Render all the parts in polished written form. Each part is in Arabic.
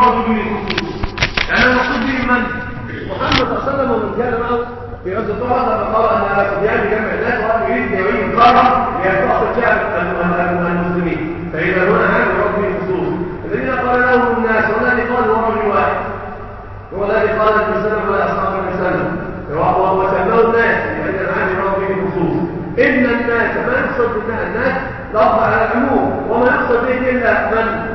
يراد به الخصوص. يعني المقصود به من؟ محمد صلى الله عليه وسلم ومن كان معه في غزوة أحد لما قال أن أبا سفيان بجمع الناس وأن يريد يعيد الكرم ليستأصل شعب المسلمين، فإذا هنا عام يراد به الخصوص. الذين قال لهم الناس والذي قال هو رجل واحد، هو الذي قال النبي صلى الله عليه وسلم ولا أصحاب النبي صلى الله عليه وسلم وسماه الناس، فإذا العام يراد به الخصوص. إن الناس ما يقصد بها الناس لفظ على العموم، وما يقصد به إلا من؟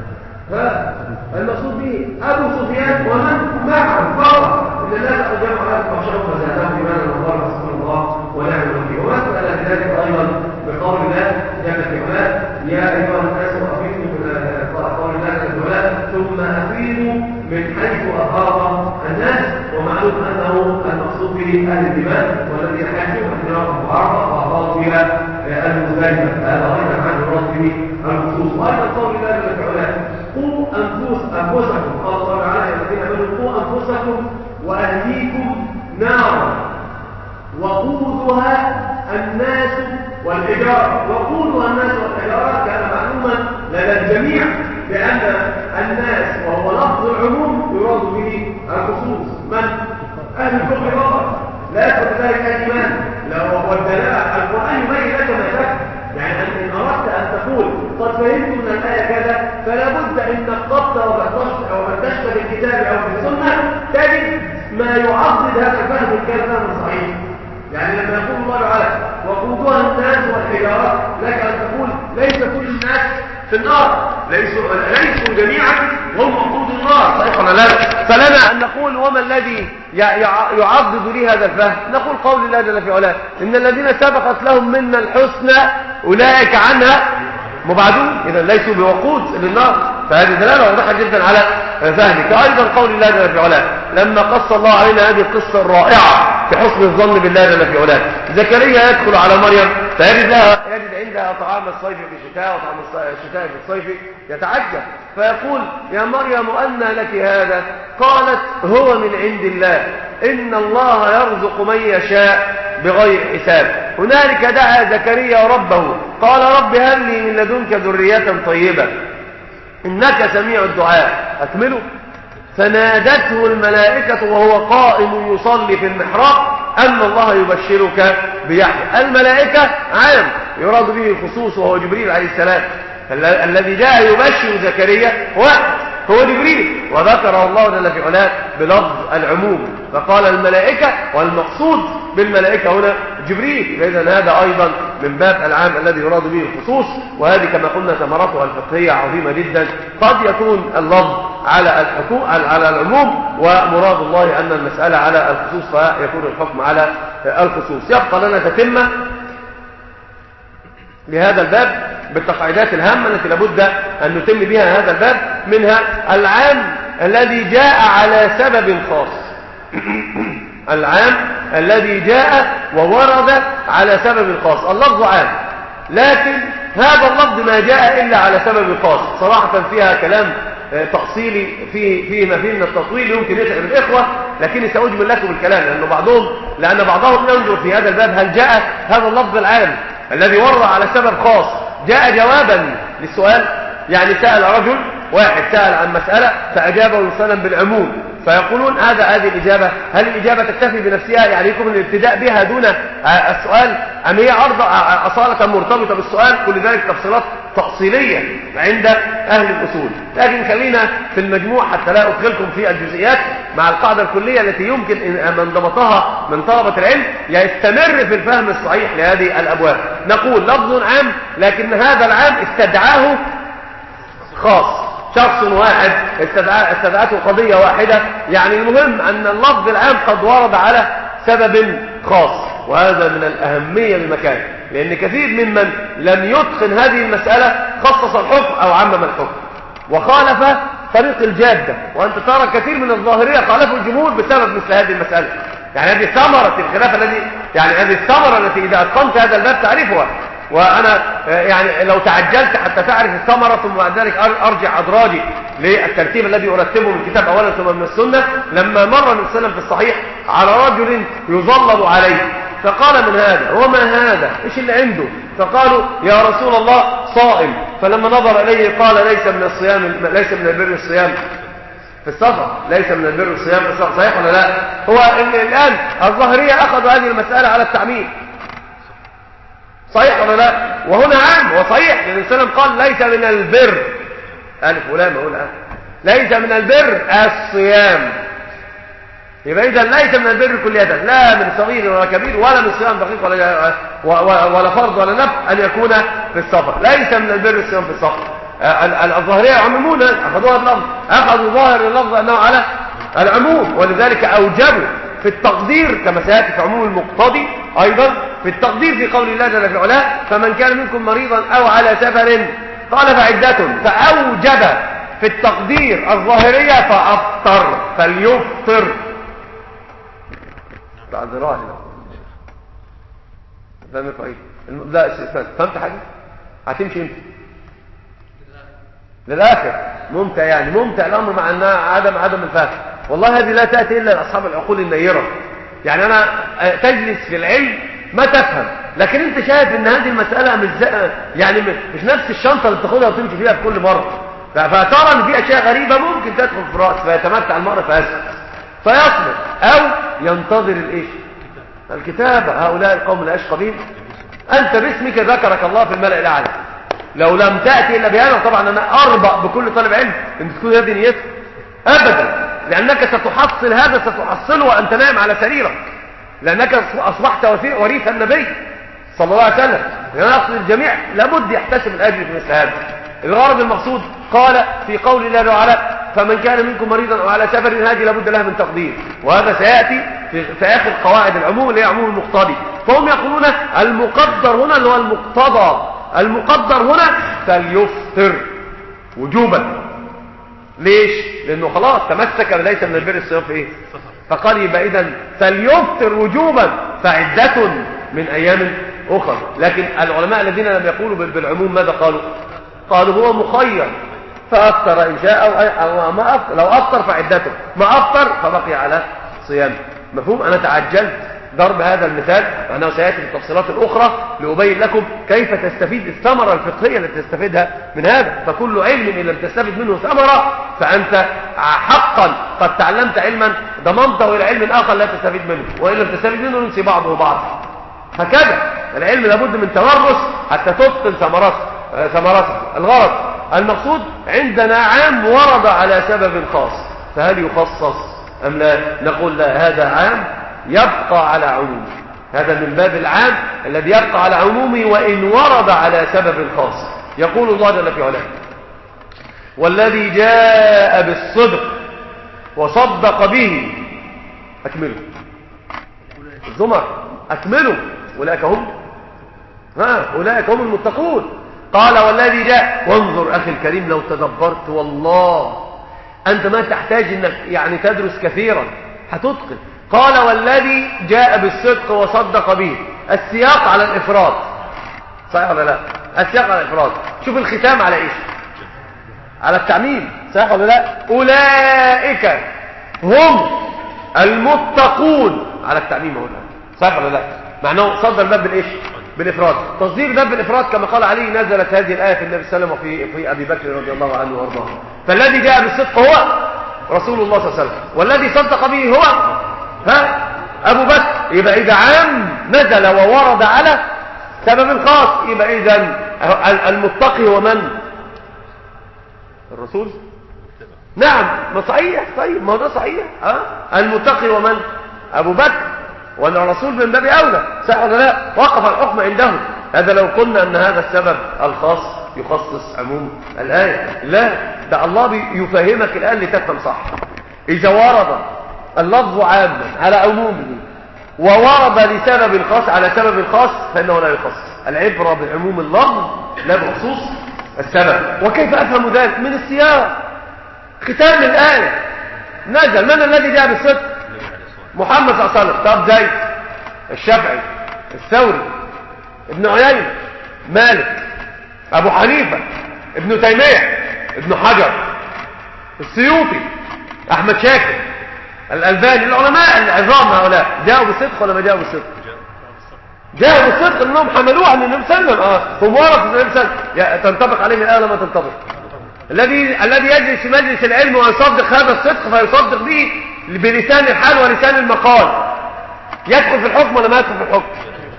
المقصود به أبو سفيان ومن معه فقط. إن الناس قد جمعوا على فخشوا فزادهم إيمانا والله رسول الله ونعم الوكيل. ومثل ذلك أيضا بقول الله جل في علاه يا أيها الناس أفيضوا قول الله جل في علاه ثم أفيضوا من حيث أفاض الناس. ومعلوم أنه المقصود به أهل الدماء والذي حجوا أن يرغبوا عرضا وأفاضوا بها المزدلفة. هذا أيضا عن يراد به الخصوص. وأيضا قول الله جل في علاه قوا أنفسكم، قال الله تعالى يا الذين آمنوا قوا أنفسكم وأهليكم نارا وقودها الناس والحجارة. وقودها الناس والحجارة كان معلوما لدى الجميع بأن الناس وهو لفظ العموم يراد به الخصوص. من؟ أهل الكفر فقط، لا يدخل ذلك الإيمان. والدلاء القرآن يبين لك ما تفهم. يعني إن أردت أن تقول قد فهمت من الآية كذا، فلا بد إنك قبضت وفتشت بالكتاب أو بالسنة تجد ما يعضد هذا الفهم إن كان فهم صحيح. يعني لما يقول الله تعالى وقودها الناس والحجارة، لك أن تقول ليس كل الناس في النار، ليسوا جميعا هم وقود النار، صحيح ولا لا؟ فلنا أن نقول وما الذي يعضد لي هذا الفهم؟ نقول قول الله جل في علاه إن الذين سبقت لهم منا الحسنى أولئك عنها مبعدون، إذا ليسوا بوقود للنار. فهذه دلالة واضحة جدا على فهمك. أيضا قول الله جل في علاه لما قص الله علينا هذه القصة الرائعة في حسن الظن بالله جل في علاه، زكريا يدخل على مريم فيجد عندها طعام الصيف في الشتاء وطعام الشتاء في الصيف، يتعجب فيقول يا مريم أنى لك هذا؟ قالت هو من عند الله إن الله يرزق من يشاء بغير حساب. هنالك دعا زكريا ربه قال رب هب لي من لدنك ذرية طيبة إنك سميع الدعاء. أكمله فنادته الملائكة وهو قائم يصلي في المحراب أن الله يبشرك بيحيى. الملائكة عام يراد به الخصوص وهو جبريل عليه السلام، الذي جاء يبشر زكريا هو جبريل، وذكر الله جل في علاه بلفظ العموم فقال الملائكة، والمقصود بالملائكة هنا جبريل. إذن هذا أيضا من باب العام الذي يراد به الخصوص. وهذه كما قلنا ثمرتها الفقهية عظيمة جدا. قد يكون اللفظ على العموم ومراد الله أن المسألة على الخصوص فيكون الحكم على الخصوص. يبقى لنا تتمة لهذا الباب بالتقاعدات الهامة التي لابد أن نتم بها هذا الباب. منها العام الذي جاء على سبب خاص العام الذي جاء وورد على سبب خاص. اللفظ عام لكن هذا اللفظ ما جاء إلا على سبب خاص. صراحة فيها كلام تأصيلي فيه ما فيه من التطويل يمكن يتعب الإخوة، لكني سأجمل لكم الكلام لأن بعضهم ينظر في هذا الباب هل جاء هذا اللفظ العام الذي ورد على سبب خاص جاء جوابا للسؤال. يعني سأل رجل واحد سأل عن مسألة فأجابه الإنسان بالعموم، فيقولون هذه الإجابة، هل الإجابة تكتفي بنفسها يعني يكون الابتداء بها دون السؤال أم هي أصالة مرتبطة بالسؤال؟ كل ذلك تفصيلات تأصيلية عند أهل الأصول. لكن خلينا في المجموع حتى لا أدخلكم في الجزئيات مع القاعدة الكلية التي يمكن من ضبطها من طلبة العلم يستمر في الفهم الصحيح لهذه الأبواب. نقول لفظ عام لكن هذا العام استدعاه خاص، شخص واحد استدعته قضية واحدة. يعني المهم أن اللفظ العام قد ورد على سبب خاص، وهذا من الأهمية بمكان، لأن كثير ممن لم يتقن هذه المسألة خصص الحكم أو عمم الحكم وخالف طريق الجادة. وأنت ترى كثير من الظاهرية خالفوا الجمهور بسبب مثل هذه المسألة. يعني هذه ثمرة الخلاف هذه الثمرة التي إذا أتقنت هذا الباب تعرفها. وأنا يعني لو تعجلت حتى تعرف الثمرة ثم بعد ذلك أرجع أدراجي للترتيب الذي أرتبه من الكتاب أولا ثم من السنة. لما مر النبي صلى الله عليه وسلم في الصحيح على رجل يظلل عليه فقال من هذا وما هذا إيش اللي عنده؟ فقالوا يا رسول الله صائم. فلما نظر إليه قال ليس من البر الصيام في السفر ليس من البر الصيام في السفر، صحيح ولا لا؟ هو الآن الظاهرية أخذوا هذه المسألة على التعميم، صحيح ولا لا؟ وهنا عام وصحيح، لأن السلام قال ليس من البر، ألف ولام أقول ليس من البر الصيام، يبقى إذا ليس من البر كلية، لا من صغير ولا كبير ولا من صيام دقيق ولا فرض ولا نفل أن يكون في السفر، ليس من البر الصيام في السفر. الظاهرية يعممون، أخذوها اللفظ، أخذوا ظاهر اللفظ أنه على العموم، ولذلك أوجبوا في التقدير كما سيأتي في عموم المقتضي أيضا في التقدير في قول الله جل في علاه فمن كان منكم مريضا أو على سفر قال فعدة، فأوجب في التقدير الظاهرية فأفطر فليفطر. تعذراني فهمت ايه؟ لا فهمت حاجة؟ هتمشي امتى؟ للآخر ممتع، يعني ممتع الأمر مع أنها عدم الفهم. والله هذه لا تأتي إلا لأصحاب العقول النيرة. يعني أنا تجلس في العلم ما تفهم، لكن أنت شايف أن هذه المسألة يعني مش نفس الشنطة اللي بتاخدها وتمشي فيها في كل مرة، فترى أن في أشياء غريبة ممكن تدخل في الرأس فيتمتع المرء فيصبر أو ينتظر الإيش؟ الكتابة. هؤلاء القوم لا يشقى بهم، أنت باسمك ذكرك الله في الملأ الأعلى، لو لم تأتي إلا بهذا. طبعا أنا أربأ بكل طالب علم أن تكون هذه نيته أبدا، لأنك ستحصل هذا، ستحصله وأنت نائم على سريرك، لأنك أصبحت وريث النبي صلى الله عليه وسلم. يعني أصل الجميع لابد يحتسب الأجر في مثل هذا. الغرض المقصود قال في قول الله تعالى فمن كان منكم مريضا أو على سفر، هذه لابد لها من تقدير، وهذا سيأتي في آخر قواعد العموم اللي هي عموم المقتضي. فهم يقولون المقدر هنا اللي هو المقتضى، المقدر هنا فليفطر وجوبا. ليش؟ لأنه خلاص تمسك ليس من البر الصيام في إيه؟ فقال يبقى إذن فليفطر وجوبا فعدة من أيام أخرى. لكن العلماء الذين لم يقولوا بالعموم ماذا قالوا؟ قالوا هو مخير، فأفطر إن شاء أو ما أفطر، لو أفطر فعدته، ما أفطر فبقي على صيامه. مفهوم؟ أنا تعجلت ضرب هذا المثال لأنه سيأتي في التفصيلات الأخرى لأبين لكم كيف تستفيد الثمرة الفقهية التي تستفيدها من هذا. فكل علم إن لم تستفيد منه ثمرة فأنت حقا قد تعلمت علما ضممته إلى علم آخر لا تستفيد منه، وإن لم تستفيد منه ننسي بعضه بعضا. هكذا العلم لابد من تورث حتى تبطل ثمرته. الغرض المقصود عندنا عام ورد على سبب خاص، فهل يخصص أم لا؟ نقول لا، هذا عام يبقى على عمومه، هذا من باب العام الذي يبقى على عمومه وإن ورد على سبب خاص. يقول الله جل في علاه والذي جاء بالصدق وصدق به أكملوا الزمر، أكملوا أولئك هم المتقون. قال والذي جاء، وانظر أخي الكريم لو تدبرت والله أنت ما تحتاج أنك يعني تدرس كثيرا هتتقن. قال والذي جاء بالصدق وصدق به، السياق على الإفراد، صحيح ولا لا؟ السياق على الإفراد. شوف الختام على إيش؟ على التعميم، صحيح ولا لا؟ أولئك هم المتقون على التعميم هنا، صحيح ولا لا؟ معناه صدر الباب بالإيش؟ بالإفراد. تصدير الباب بالإفراد كما قال علي نزلت هذه الآية في النبي صلى الله عليه وسلم وفي أبي بكر رضي الله عنه وارضاه. فالذي جاء بالصدق هو رسول الله صلى الله عليه وسلم، والذي صدق به هو أبو بكر. يبقى إذا عام نزل وورد على سبب خاص، يبقى إذا المتقي هو من؟ الرسول. نعم، ما صحيح، طيب ما هو ده صحيح. المتقي هو من؟ أبو بكر، وأن الرسول من باب أولى، صح ولا لا؟ وقف الحكم عنده. هذا لو قلنا أن هذا السبب الخاص يخصص عموم الآية، لا، ده الله يفهمك الآن لتفهم صح. إذا ورد اللفظ عاما على عمومه وورد لسبب خاص على سبب خاص فإنه لا يخصص. العبرة بعموم اللفظ لا بخصوص السبب. وكيف أفهم ذلك؟ من السياق. ختام الآية نزل من الذي جاء بالصدق؟ محمد صلى الله عليه وسلم. طب زيد، الشافعي، الثوري، ابن عيينة، مالك، أبو حنيفة، ابن تيمية، ابن حجر، السيوطي، أحمد شاكر، الألباني، العلماء العظام هؤلاء جاءوا بالصدق ولا ما جاءوا بالصدق؟ جاءوا بالصدق لأنهم حملوه عن النبي صلى الله عليه وسلم. هم ورثوا النبي صلى الله عليه وسلم. تنطبق عليهم الآية ولا ما تنطبق؟ الذي يجلس في مجلس العلم ويصدق هذا الصدق فيصدق به بلسان الحال ولسان المقال، يدخل في الحكم ولا ما يدخل في الحكم؟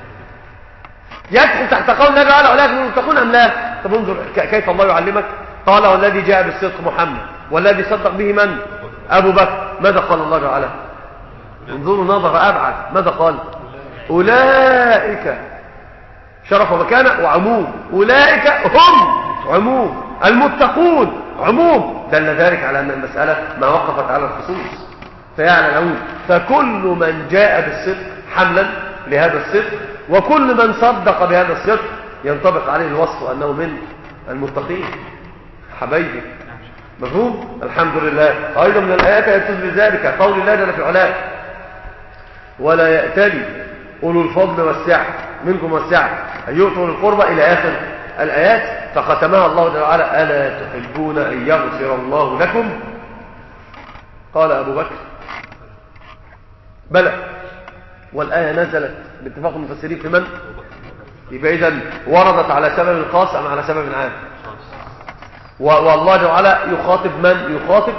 يدخل تحت قول النبي عليه ولكن المتقون ام لا؟ طب انظر كيف الله يعلمك. قال والذي جاء بالصدق محمد والذي صدق به من؟ ابو بكر. ماذا قال الله تعالى؟ انظروا نظر ابعد. ماذا قال؟ اولئك شرف ومكانه وعموم، اولئك هم عموم، المتقون عموم، دل ذلك على ان المساله ما وقفت على الخصوص فيعني العموم. فكل من جاء بالصدق حملا لهذا الصدق وكل من صدق بهذا الصدق ينطبق عليه الوصف انه من المتقين. حبايبي مفهوم؟ الحمد لله. ايضا من الايات التي تدل ذلك قول الله جل في علاه ولا يأتلي اولو الفضل والسعه منكم والسعه ان يؤتوا القربى الى اخر الايات، فختمها الله جل وعلا الا تحبون ان يغفر الله لكم؟ قال ابو بكر بلى. والايه نزلت باتفاق المفسرين في من؟ يبقى اذا وردت على سبب خاص ام على سبب عام؟ والله جل وعلا يخاطب من؟ يخاطب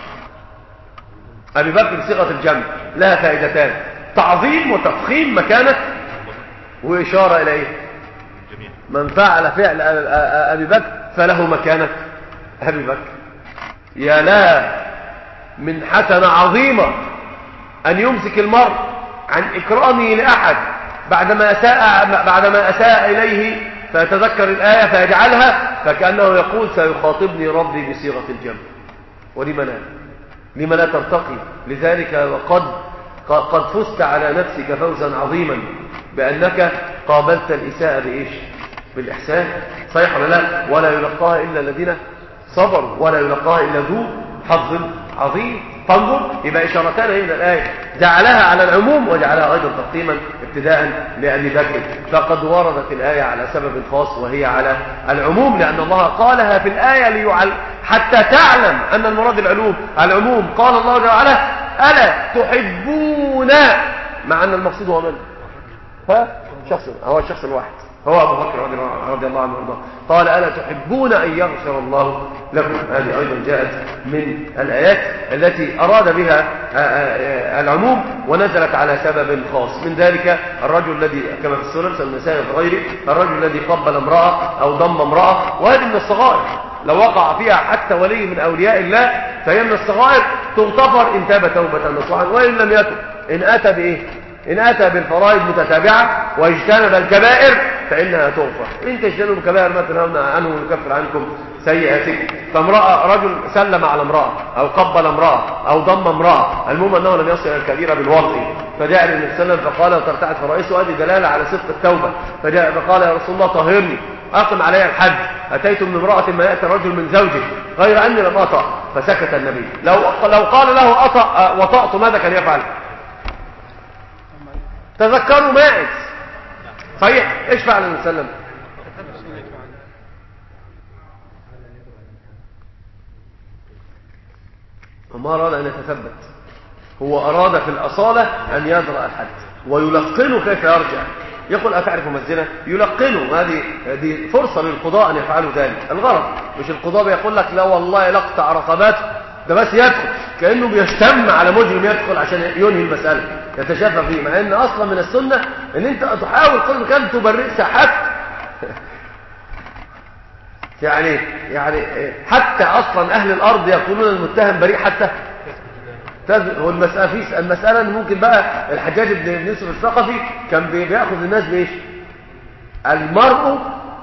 ابي بكر بصيغه الجمع، لها فائدتان: تعظيم وتفخيم مكانه، واشاره الى ايه؟ من فعل فعل ابي بكر فله مكانه ابي بكر. يا لا من حسنه عظيمه ان يمسك المرء عن اكرامه لاحد بعدما اساء اليه فيتذكر الايه فيجعلها فكانه يقول سيخاطبني ربي بصيغه الجمع. لما لا ترتقي لذلك؟ قد فزت على نفسك فوزا عظيما بانك قابلت الاساءه بايش؟ بالاحسان. صحيح ولا لا؟ ولا يلقاها الا الذين صبروا ولا يلقاها الا ذو حظ عظيم. فانظر، يبقى اشارتان هنا الايه جعلها على العموم وجعلها ايضا تقديما ابتداء لابي بكر. فقد وردت الايه على سبب خاص وهي على العموم، لان الله قالها في الايه حتى تعلم ان المراد العموم. قال الله جل وعلا الا تحبون، مع ان المقصود هو من؟ هو الشخص الواحد، هو ابو بكر رضي الله عنه وارضاه. قال الا تحبون ان يغفر الله لكم؟ هذه ايضا جاءت من الايات التي اراد بها العموم ونزلت على سبب خاص. من ذلك الرجل الذي كما في السنن النسائي وغيره، الرجل الذي قبل امراه او ضم امراه، وهذه من الصغائر لو وقع فيها حتى ولي من اولياء الله فهي من الصغائر تغتفر ان تاب توبه نصوحا، وان لم يتب ان اتى بايه؟ إن أتى بالفرائض متتابعة واجتنب الكبائر فإنها تغفر. إن تجتنبوا الكبائر ما تنهون عنه يكفر عنكم سيئاتكم. فامرأة رجل سلم على امرأة أو قبل امرأة أو ضم امرأة، المهم أنه لم يصل إلى الكبيرة بالوضع، فجاء النبي صلى الله عليه وسلم فقال وترتعد فرائسه، هذه دلالة على صدق التوبة. فجاء فقال يا رسول الله طهرني أقم علي الحد، أتيت من امرأة ما يأتي الرجل من زوجه غير أني لم أطأ. فسكت النبي. لو قال له أطأ وطأت ماذا كان يفعل؟ تذكروا ماعز. صحيح. ايش فعل النبي صلى الله عليه وسلم؟ وما اراد ان يتثبت، هو اراد في الاصاله ان يدرأ الحد ويلقنه كيف يرجع. يقول اتعرف مزنه؟ يلقنه. هذه فرصه للقضاء ان يفعلوا ذلك. الغرض مش القضاء بيقول لك لا والله لقطع رقبات، ده بس يدخل كانه بيشتم على مجرم يدخل عشان ينهي المساله يتشافى فيه، مع ان اصلا من السنه ان انت تحاول قدر الامكان تبرئ ساحات يعني حتى اصلا اهل الارض يقولون المتهم بريء حتى هو المساله ان ممكن بقى الحجاج بن يوسف الثقفي كان بياخذ الناس بايش؟ المرء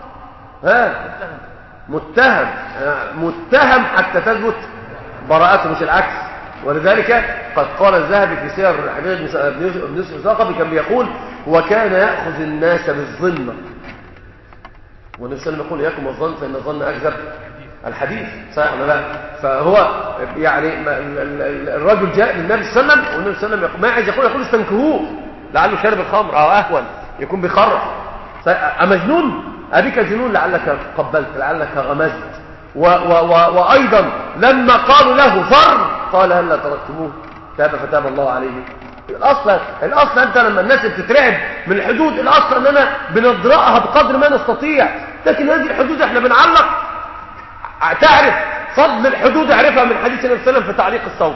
متهم حتى تثبت براءته مش العكس. ولذلك قد قال الذهبي في سير الحجاج بن يوسف الثقفي كان بيقول وكان يأخذ الناس بالظن، والنبي صلى الله عليه وسلم يقول إياكم والظن فإن الظن أكذب الحديث. صحيح ولا لا؟ فهو يعني الرجل جاء للنبي صلى الله عليه وسلم والنبي صلى الله عليه وسلم ما عايز يقول استنكهوه لعله شرب الخمر أو أهون يكون بيخرف. أمجنون؟ أبيك جنون لعلك قبلت لعلك غمزت. وأيضا لما قالوا له فر قال هل لا تركتموه تاب فتاب الله عليه. الأصل أنت لما الناس بتترعب من الحدود الأصل أننا بنضرأها بقدر ما نستطيع، لكن هذه الحدود احنا بنعلق. تعرف فضل الحدود عرفها من حديث النبي صلى الله عليه وسلم في تعليق الصوت.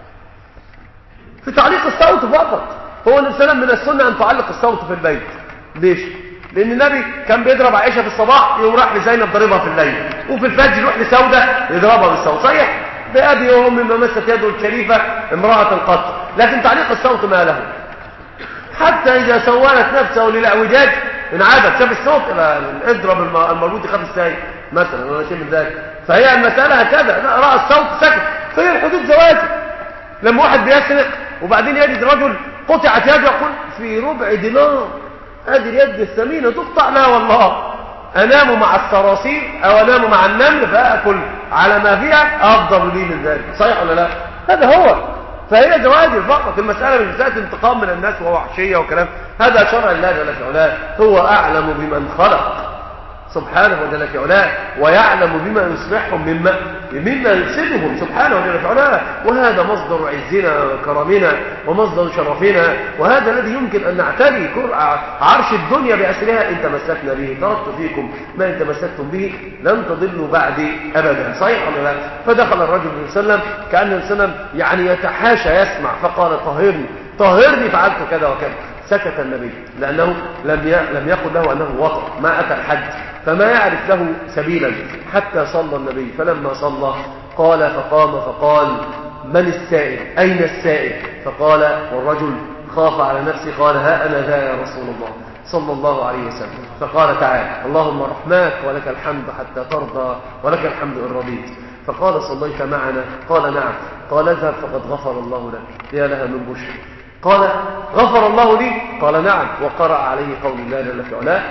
في تعليق الصوت فقط. هو النبي صلى الله عليه وسلم من السنة أن تعلق الصوت في البيت. ليش؟ لأن النبي كان بيضرب عائشة في الصباح يقوم راح لزينب ضربها في الليل، وفي الفجر يروح لسودة يضربها بالصوت. صحيح؟ بأبي وأمي ما مست يده الشريفة امرأة قط. لكن تعليق الصوت ما له، حتى إذا سولت نفسه للأعوجاج انعادت شاف الصوت اضرب المربوط يخاف السايق مثلا ولا شيء من ذلك. فهي المسألة هكذا، رأى الصوت سكت. فهي الحدود زواجه. لما واحد بيسرق وبعدين يجد رجل قطعت يده يقول في ربع دينار هذه اليد الثمينة تقطع؟ لا والله، أنام مع الصراصير أو أنام مع النمل فأكل على ما فيها أفضل لي من ذلك. صحيح ولا لا؟ هذا هو. فهي زواجر فقط. المسألة مش مسألة انتقام من الناس ووحشية وكلام. هذا شرع الله جل في علاه. هو أعلم بمن خلق سبحانه وجل في علاه، ويعلم بما يصلحهم مما يفسدهم سبحانه وجل في علاه. وهذا مصدر عزنا وكرمنا ومصدر شرفنا، وهذا الذي يمكن أن نعتلي عرش الدنيا بأسرها إن تمسكنا به. تركت فيكم ما إن تمسكتم به لن تضلوا بعدي أبدا. صحيح ولا لا؟ فدخل الرجل صلى الله عليه وسلم كأن النبي صلى الله عليه وسلم يعني يتحاشى يسمع، فقال طهرني فعلت كذا وكذا. سكت النبي لأنه لم يقل له أنه وطر، ما أتى الحج، فما يعرف له سبيلا. حتى صلى النبي، فلما صلى فقام فقال من السائل؟ أين السائل؟ فقال والرجل خاف على نفسه قال ها أنا ذا يا رسول الله صلى الله عليه وسلم. فقال تعالى اللهم رحماك ولك الحمد حتى ترضى ولك الحمد إن رضيت. فقال صليت معنا؟ قال نعم. قال اذهب فقد غفر الله لك. يا لها من بشر. قال غفر الله لي؟ قال نعم. وقرأ عليه قول الله جل في علاه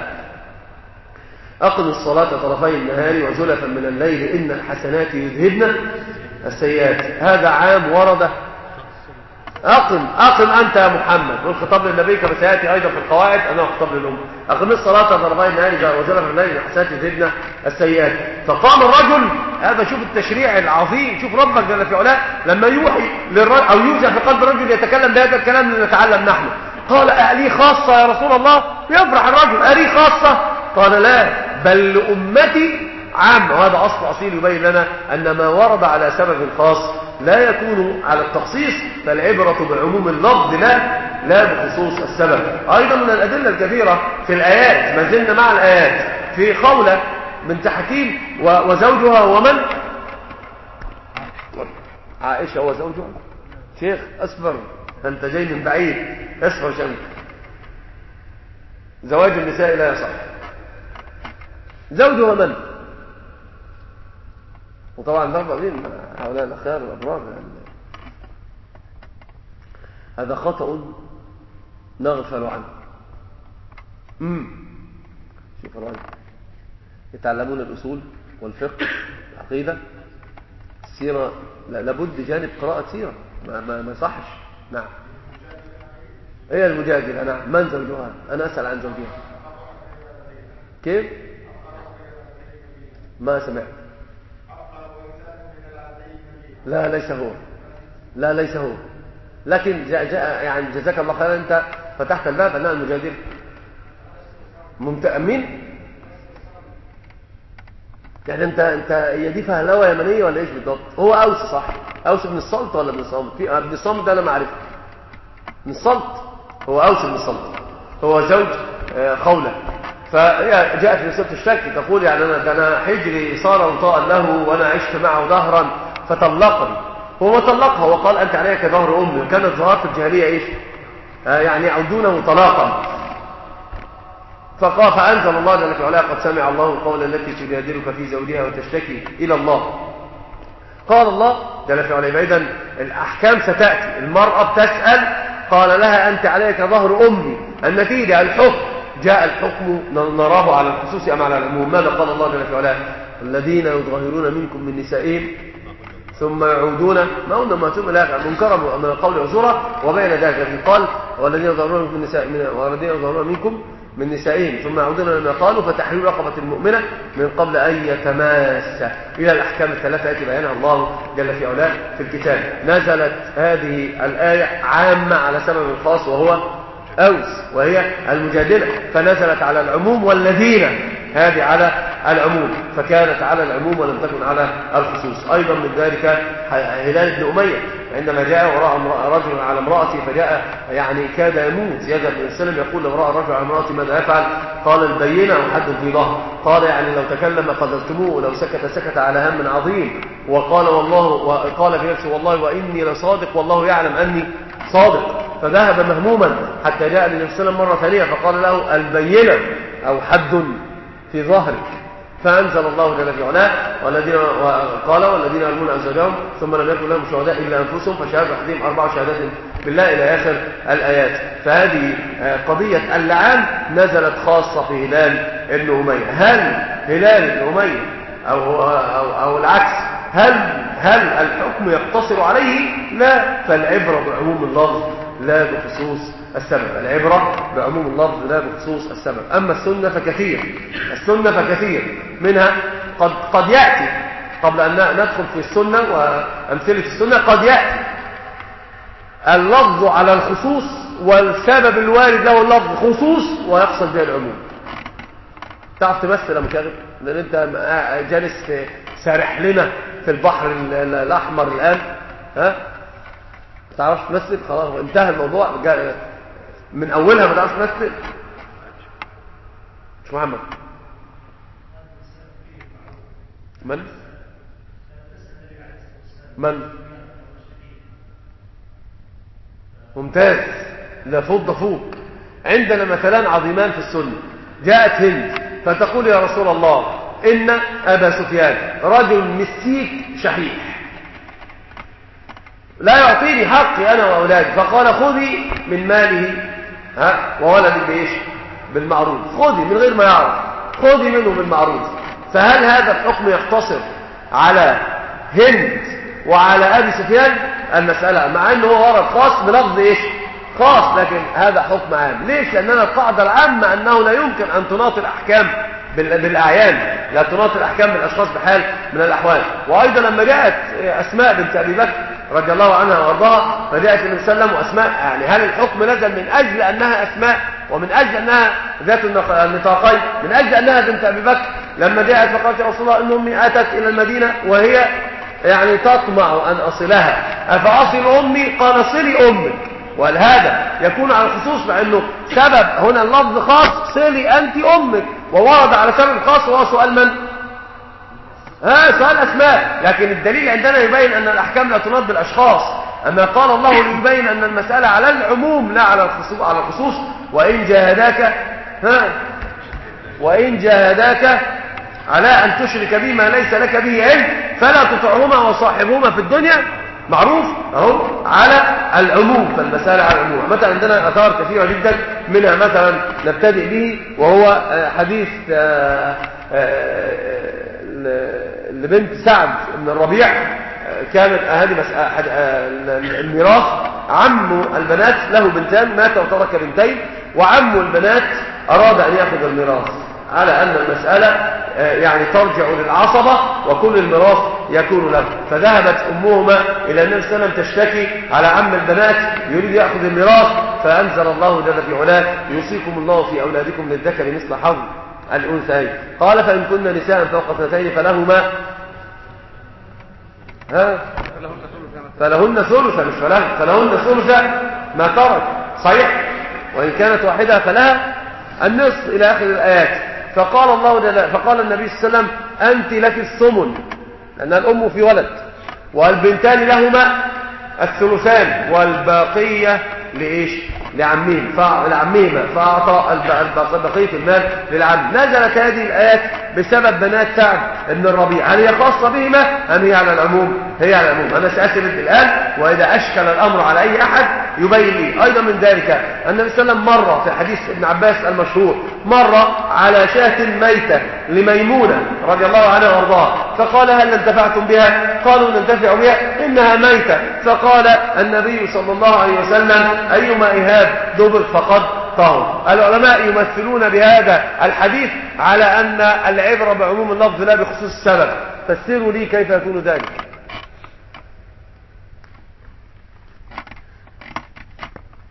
أقم الصلاة طرفي النهار وزلفا من الليل إن الحسنات يذهبن السيئات. هذا عام ورد. أقم أنت يا محمد، والخطاب للنبي كما سيأتي أيضا في القواعد أنه خطاب للأمة. أقم الصلاة طرفي النهار وزلفا من الليل إن الحسنات يذهبن السيئات. فقام الرجل. هذا شوف التشريع العظيم. شوف ربك جل في علاه لما يوحي للرجل أو يوجع في قلب الرجل يتكلم بهذا الكلام لنتعلم نحن. قال أهلي خاصة يا رسول الله؟ يفرح الرجل أهلي خاصة؟ قال لا بل لأمتي عام. وهذا أصيل يبين لنا أن ما ورد على سبب خاص لا يكون على التخصيص، فالعبرة بعموم اللفظ لا بخصوص السبب. أيضا من الأدلة الكثيرة في الآيات، ما زلنا مع الآيات، في خولة بنت حكيم وزوجها ومن؟ عائشة وزوجها. شيخ أصبر أنت جاي من بعيد، اصبر شمك. زواج النساء لا يصح. زوجها من؟ وطبعا نرضى هؤلاء الأخيار الأبرار يعني. هذا خطأ نغفل عنه. شوف الرجل يتعلمون الأصول والفقه العقيدة السيرة، لابد جانب قراءة سيرة، ما صحش. نعم هي المجادلة. نعم من زوجها؟ أنا أسأل عن زوجها. كيف؟ ما سمعت. لا ليس هو. لكن جاء يعني جزاك الله خيرا أنت فتحت الباب أنها المجادلة. مين؟ يعني انت هي دي فهلوه يمنيه ولا ايش بالضبط؟ هو اوس صح؟ اوس بن الصلت ولا ابن الصامت؟ في ابن الصامت ده انا ما اعرفه. ابن الصلت هو اوس بن الصلت، هو زوج خولة. فهي جاءت في سوره الشك تقول يعني انا حجري صار وطاء له وانا عشت معه دهرا فطلقني. هو طلقها وقال انت عليك كظهر امي، وكانت ظهارات الجاهليه ايش؟ يعني يعودونه طلاقا. فقال فأنزل الله جل وعلا قد سمع الله قول التي تجادلك في زوجها وتشتكي إلى الله. قال الله جل وعلا إذن الأحكام ستأتي. المرأة بتسأل قال لها أنت عليك ظهر أمي. النتيجة الحكم جاء الحكم نراه على الخصوص أم على العموم. ماذا قال الله جل وعلا؟ الذين يظاهرون منكم من نسائهم ثم يعودون ما قلنا ما ثم لا منكرا من القول عذرا وبين ذلك قال والذين يظاهرون من نسائهم والذين يظاهرون منكم من نسائهم ثم يعودون لما قالوا فتحرير رقبة المؤمنة من قبل أن يتماسا إلى الأحكام الثلاثة التي بيانها الله جل في علاه في الكتاب. نزلت هذه الآية عامة على سبب خاص وهو أوس وهي المجادلة، فنزلت على العموم والذين هذه على العموم، فكانت على العموم ولم تكن على الخصوص. أيضا من ذلك هلال بن أمية عندما جاء وراء رجل على امرأته فجاء يعني كاد يموت، يذهب النبي صلى الله عليه وسلم يقول لامرأة الرجل على امرأته ماذا يفعل؟ قال البينة وحد في ظهر. قال يعني لو تكلم قتلتموه ولو سكت على هم عظيم. وقال في نفسه والله وإني لصادق والله يعلم أني صادق. فذهب مهموما حتى جاء للنبي صلى الله عليه وسلم مرة ثانية فقال له البينة أو حد في ظهرك. فأنزل الله جل في علاه والذين يرمون أزواجهم ثم لم يكن لهم شهداء إلا أنفسهم فشهادة أحدهم 4 شهادات بالله إلى آخر الآيات. فهذه قضية اللعان نزلت خاصة في هلال ابن أمية. هل هلال ابن أمية أو العكس هل الحكم يقتصر عليه؟ لا، فالعبرة بعموم اللفظ لا بخصوص السبب. العبرة بعموم اللفظ لا بخصوص السبب. أما السنة فكثير منها قد يأتي قبل أن ندخل في السنة وأمثلة السنة قد يأتي اللفظ على الخصوص والسبب الوارد له اللفظ خصوص ويقصد به العموم. تعرف تمثل يا مكاغب؟ لأن أنت جالس سارح لنا في البحر الأحمر الآن، ها؟ تعرفش تمثل؟ خلاص انتهى الموضوع من أولها. ما تعرفش تمثل؟ مش محمد من ممتاز، لا فوق. عندنا مثلان عظيمان في السنة. جاءت هند فتقول يا رسول الله إن أبا سفيان رجل مسيك شحيح لا يعطيني حقي أنا وأولادي، فقال خذي من ماله وولدي بإيش؟ بالمعروف. خذي من غير ما يعرف، خذي منه بالمعروف. فهل هذا الحكم يقتصر على هند وعلى أبي سفيان؟ المسألة مع أنه هو ورد خاص بلفظ إيش؟ خاص، لكن هذا حكم عام. ليش؟ لأننا القاعدة العامة أنه لا يمكن أن تناطي الأحكام بالأعيان، لا تناطي الأحكام بالأشخاص بحال من الأحوال. وأيضا لما جاءت أسماء بنت أبي بكر رضي الله عنها وارضاها فجاءت النبي صلى الله عليه وسلم وأسماء، يعني هل الحكم نزل من أجل أنها أسماء ومن أجل أنها ذات النطاقين، من أجل أنها بنت أبي بكر؟ لما جاءت فقالت يا رسول الله إن أمي أتت إلى المدينة وهي يعني تطمع أن أصلها أفأصل أمي؟ قال صلي أمي. وهذا يكون على الخصوص مع أنه سبب هنا اللفظ خاص صلي أنت أمك، وورد على سبب خاص وهو سؤال من؟ سؤال أسماء. لكن الدليل عندنا يبين أن الأحكام لا تناط بالأشخاص. أما قال الله ليبين أن المسألة على العموم لا على الخصوص. وإن جاهداك على أن تشرك بما ليس لك به علم فلا تطعهما وصاحبهما في الدنيا معروف أهو على العموم. فالمسألة على العموم. مثلا عندنا أثار كثيرة جدا، منها مثلا نبتدئ به وهو حديث لبنت سعد بن الربيع. كانت هذه الميراث، عم البنات له بنتان مات وترك بنتين، وعم البنات أراد أن يأخذ الميراث على أن المسألة يعني ترجع للعصبة وكل الميراث يكون له. فذهبت أمهما إلى النبي صلى الله عليه وسلم تشتكي على عم البنات يريد يأخذ الميراث، فأنزل الله جل في علاه يوصيكم الله في أولادكم للذكر مثل حظ الأنثيين. قال فإن كن نساء فوق 2 فلهن ثلث مش فلهن ثلث ما ترك، صحيح، وإن كانت واحدة فلها النصف إلى آخر الآيات. فقال النبي صلى الله عليه وسلم أنت لك الثمن، لأن الأم في ولد، والبنتان لهما الثلثان والباقية لإيش؟ لعمهما، فأعطى بقية المال للعم. نزلت هذه الآيات بسبب بنات سعد بن الربيع. هل هي خاصة بهما أم هي على العموم؟ هي على العموم. أنا سأسرد الآن، وإذا أشكل الأمر على أي أحد يبين لي. أيضا من ذلك النبي صلى الله عليه وسلم مر في حديث ابن عباس المشهور، مر على شاة ميتة لميمونة رضي الله عنها وارضاها، فقال هل انتفعتم بها؟ قالوا ننتفع بها إنها ميتة. فقال النبي صلى الله عليه وسلم أيما إهاب دبر فقد طهر. العلماء يمثلون بهذا الحديث على أن العبرة بعموم اللفظ لا بخصوص السبب. فسروا لي كيف يكون ذلك.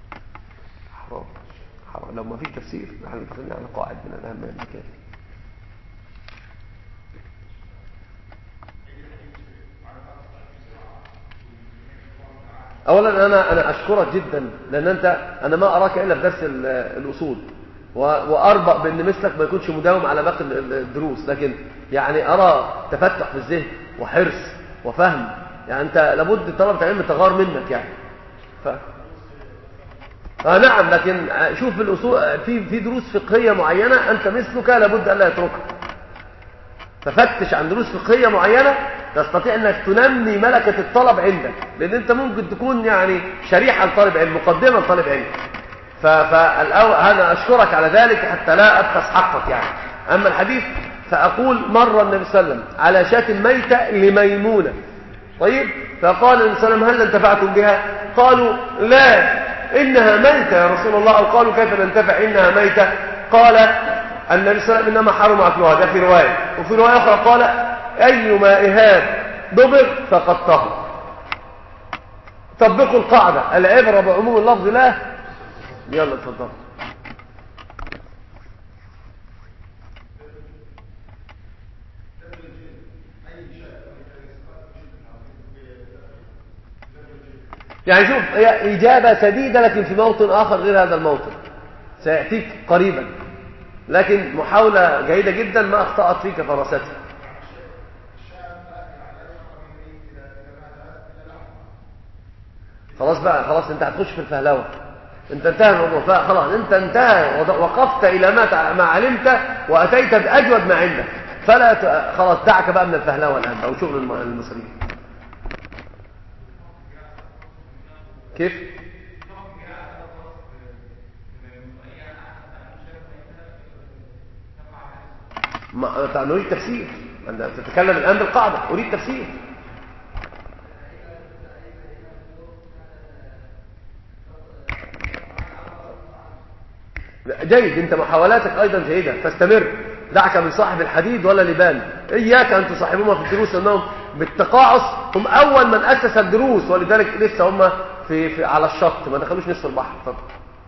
حرام لو ما في تفسير نحن نتخلي على قاعد من الأهم المكان. اولا انا اشكرك جدا، لان انا ما اراك الا في درس الاصول، واربأ بان مثلك ما يكونش مداوم على باقي الدروس، لكن يعني ارى تفتح في الذهن وحرص وفهم. يعني انت لابد طلبة العلم تغار منك يعني. نعم، لكن شوف الاصول في دروس فقهيه معينه انت مثلك لابد الا يتركها. ففتش عن دروس فقهيه معينه تستطيع انك تنمي ملكه الطلب عندك، لان انت ممكن تكون يعني شريحه لطالب علم، مقدمه لطالب علم. انا اشكرك على ذلك حتى لا ابخس حقك يعني. اما الحديث فاقول مر النبي صلى الله عليه وسلم على شاة ميتة لميمونة، طيب، فقال النبي صلى الله عليه وسلم هل انتفعتم بها؟ قالوا لا انها ميتة يا رسول الله، او قالوا كيف ننتفع انها ميتة؟ قال النبي صلى الله عليه وسلم انما حرم اكلها، ده في روايه، وفي روايه اخرى قال ايما اهاب دبر فقد طهر. طبقوا القاعده، العبره بعموم اللفظ لا. يلا اتفضل. يعني شوف، هي إجابة سديدة لكن في موطن آخر غير هذا الموطن سيأتيك قريبا، لكن محاولة جيدة جدا ما أخطأت فيك فراستها. خلاص بقى، خلاص انت هتخش في الفهلوة، انت انتهى الموضوع، خلاص انت انتهى، وقفت إلى ما علمت وأتيت بأجود ما عندك، فلا خلاص دعك بقى من الفهلوة الآن أو شغل المصريين. كيف؟ نريد تفسير، أنت تتكلم الآن بالقاعدة، أريد تفسير. جيد، انت محاولاتك ايضا جيدة، فاستمر، دعك من صاحب الحديد ولا لبان، اياك ان تصاحبهما في الدروس، انهم بالتقاعس هم اول من اسس الدروس، ولذلك لسه هم في على الشط ما دخلوش نصف البحر. اتفضل.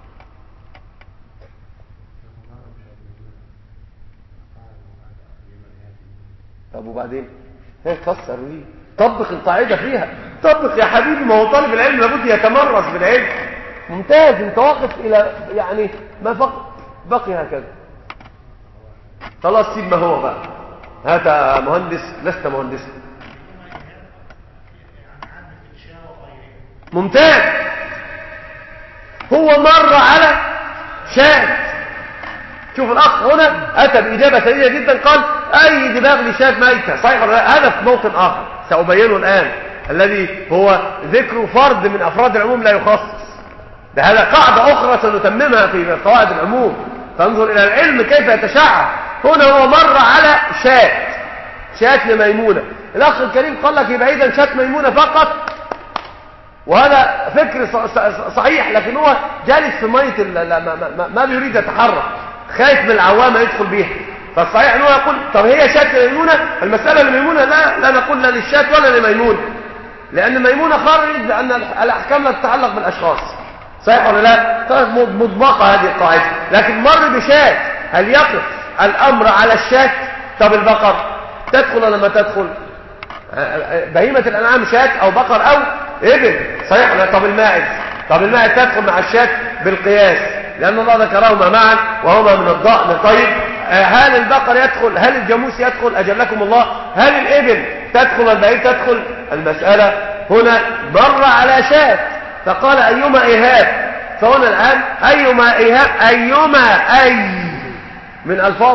طب وبعدين فسر ليه، طبق القاعدة فيها، طبق يا حبيبي، ما هو طالب العلم لابد يتمرس بالعلم. ممتاز، انت واقف الى يعني ما بقي هكذا، خلاص سيب ما هو بقى، هذا مهندس لست مهندسا. ممتاز، هو مر على شاة. شوف الأخ هنا أتى بإجابة سريعة جدا، قال أي دماغ لشاة ميتة، صحيح ولا لا؟ هذا في موطن آخر سأبينه الآن، الذي هو ذكر فرد من أفراد العموم لا يخصص، ده هذا قاعدة أخرى سنتممها في قواعد العموم، فانظر إلى العلم كيف يتشعب. هنا هو مر على شاة لميمونة، الأخ الكريم قال لك يبقى إذا شاة ميمونة فقط، وهذا فكر صحيح، لكن هو جالس في مية ما بيريد يتحرك، خايف من العوامة يدخل بيها، فالصحيح أنه يقول طب هي شاة لميمونة، المسألة لميمونة لا نقول لا للشاة ولا لميمونة، لأن ميمونة خارج، لأن الأحكام لا تتعلق بالأشخاص، صحيح ولا لا؟ مطبقة هذه القاعدة، لكن مر بشاة، هل يقف الأمر على الشاة؟ طب البقر تدخل ولا ما تدخل؟ بهيمة الأنعام شاة أو بقر أو إبل، صحيح ولا؟ طب الماعز تدخل مع الشاة بالقياس، لأن الله ذكرهما معا وهما من الضأن. طيب هل البقر يدخل؟ هل الجاموس يدخل؟ أجلكم الله. هل الإبل تدخل والبعير تدخل؟ المسألة هنا مر على شاة فقال أيما إيهاب، فهنا الآن أيما إيهاب، أي من ألفاظ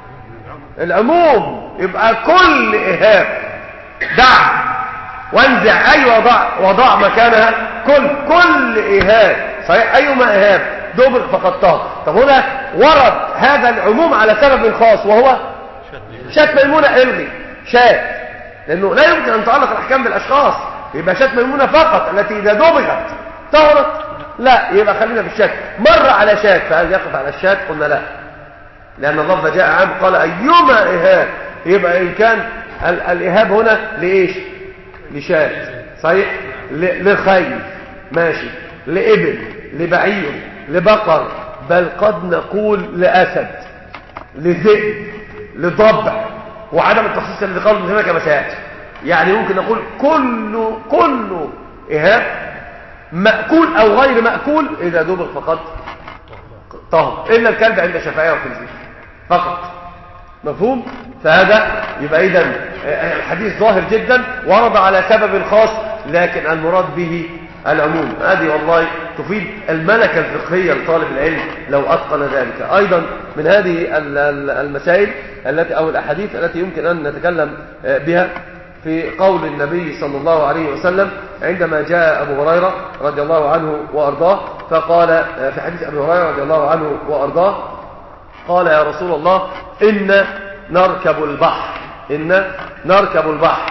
العموم، يبقى كل إيهاب دع وانزع أي وضع مكانها كل إيهاب، صحيح أيما إيهاب دبر فقد طهر. طب هنا ورد هذا العموم على سبب خاص وهو شاة ميمونة، الغي شاة، لأنه لا يمكن أن تعلق الأحكام بالأشخاص، يبقى شاة ميمونة فقط التي إذا دبغت طهرت، لا يبقى خلينا في الشاة. مر على شاة، فهل يقف على الشاة؟ قلنا لا، لأن اللفظ جاء عام قال أيما إيهاب، يبقى إن كان الإيهاب هنا لإيش؟ لشاة، صحيح، لخيل ماشي، لإبل، لبعير، لبقر، بل قد نقول لأسد، لذئب، لضبع، وعدم التخصيص اللي قالوا هنا كما سيأتي، يعني ممكن نقول كل إيهاب مأكول أو غير مأكول إذا دبغ فقط طهر، إلا الكلب عند الشافعية والخنزير فقط. مفهوم؟ فهذا يبقى إذن الحديث ظاهر جدا، ورد على سبب خاص، لكن المراد به العموم. هذه والله تفيد الملكة الفقهية لطالب العلم لو أتقن ذلك. أيضا من هذه المسائل التي أو الأحاديث التي يمكن أن نتكلم بها في قول النبي صلى الله عليه وسلم عندما جاء أبو هريرة رضي الله عنه وأرضاه، فقال في حديث أبي هريرة رضي الله عنه وأرضاه قال يا رسول الله إن نركب البحر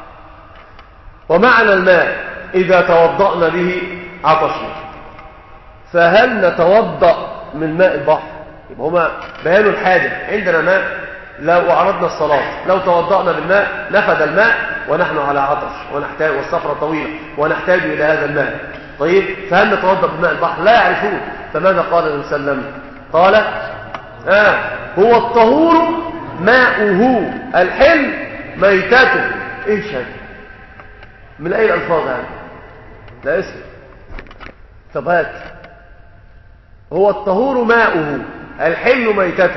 ومعنا الماء إذا توضأنا به عطشنا، فهل نتوضأ من ماء البحر؟ يبقى هما بيانوا الحاجة. عندنا ماء لو أردنا الصلاة، لو توضأنا بالماء نفد الماء ونحن على عطش ونحتاج، والسفرة طويلة ونحتاج إلى هذا الماء. طيب فهل نتوضأ بماء البحر؟ لا يعرفون. فماذا قال النبي صلى الله عليه وسلم؟ قال هو الطهور ماؤه الحل ميتته. ايش هذا؟ من اي الالفاظ هذا؟ لا اسم. طب هات. هو الطهور ماؤه الحل ميتته.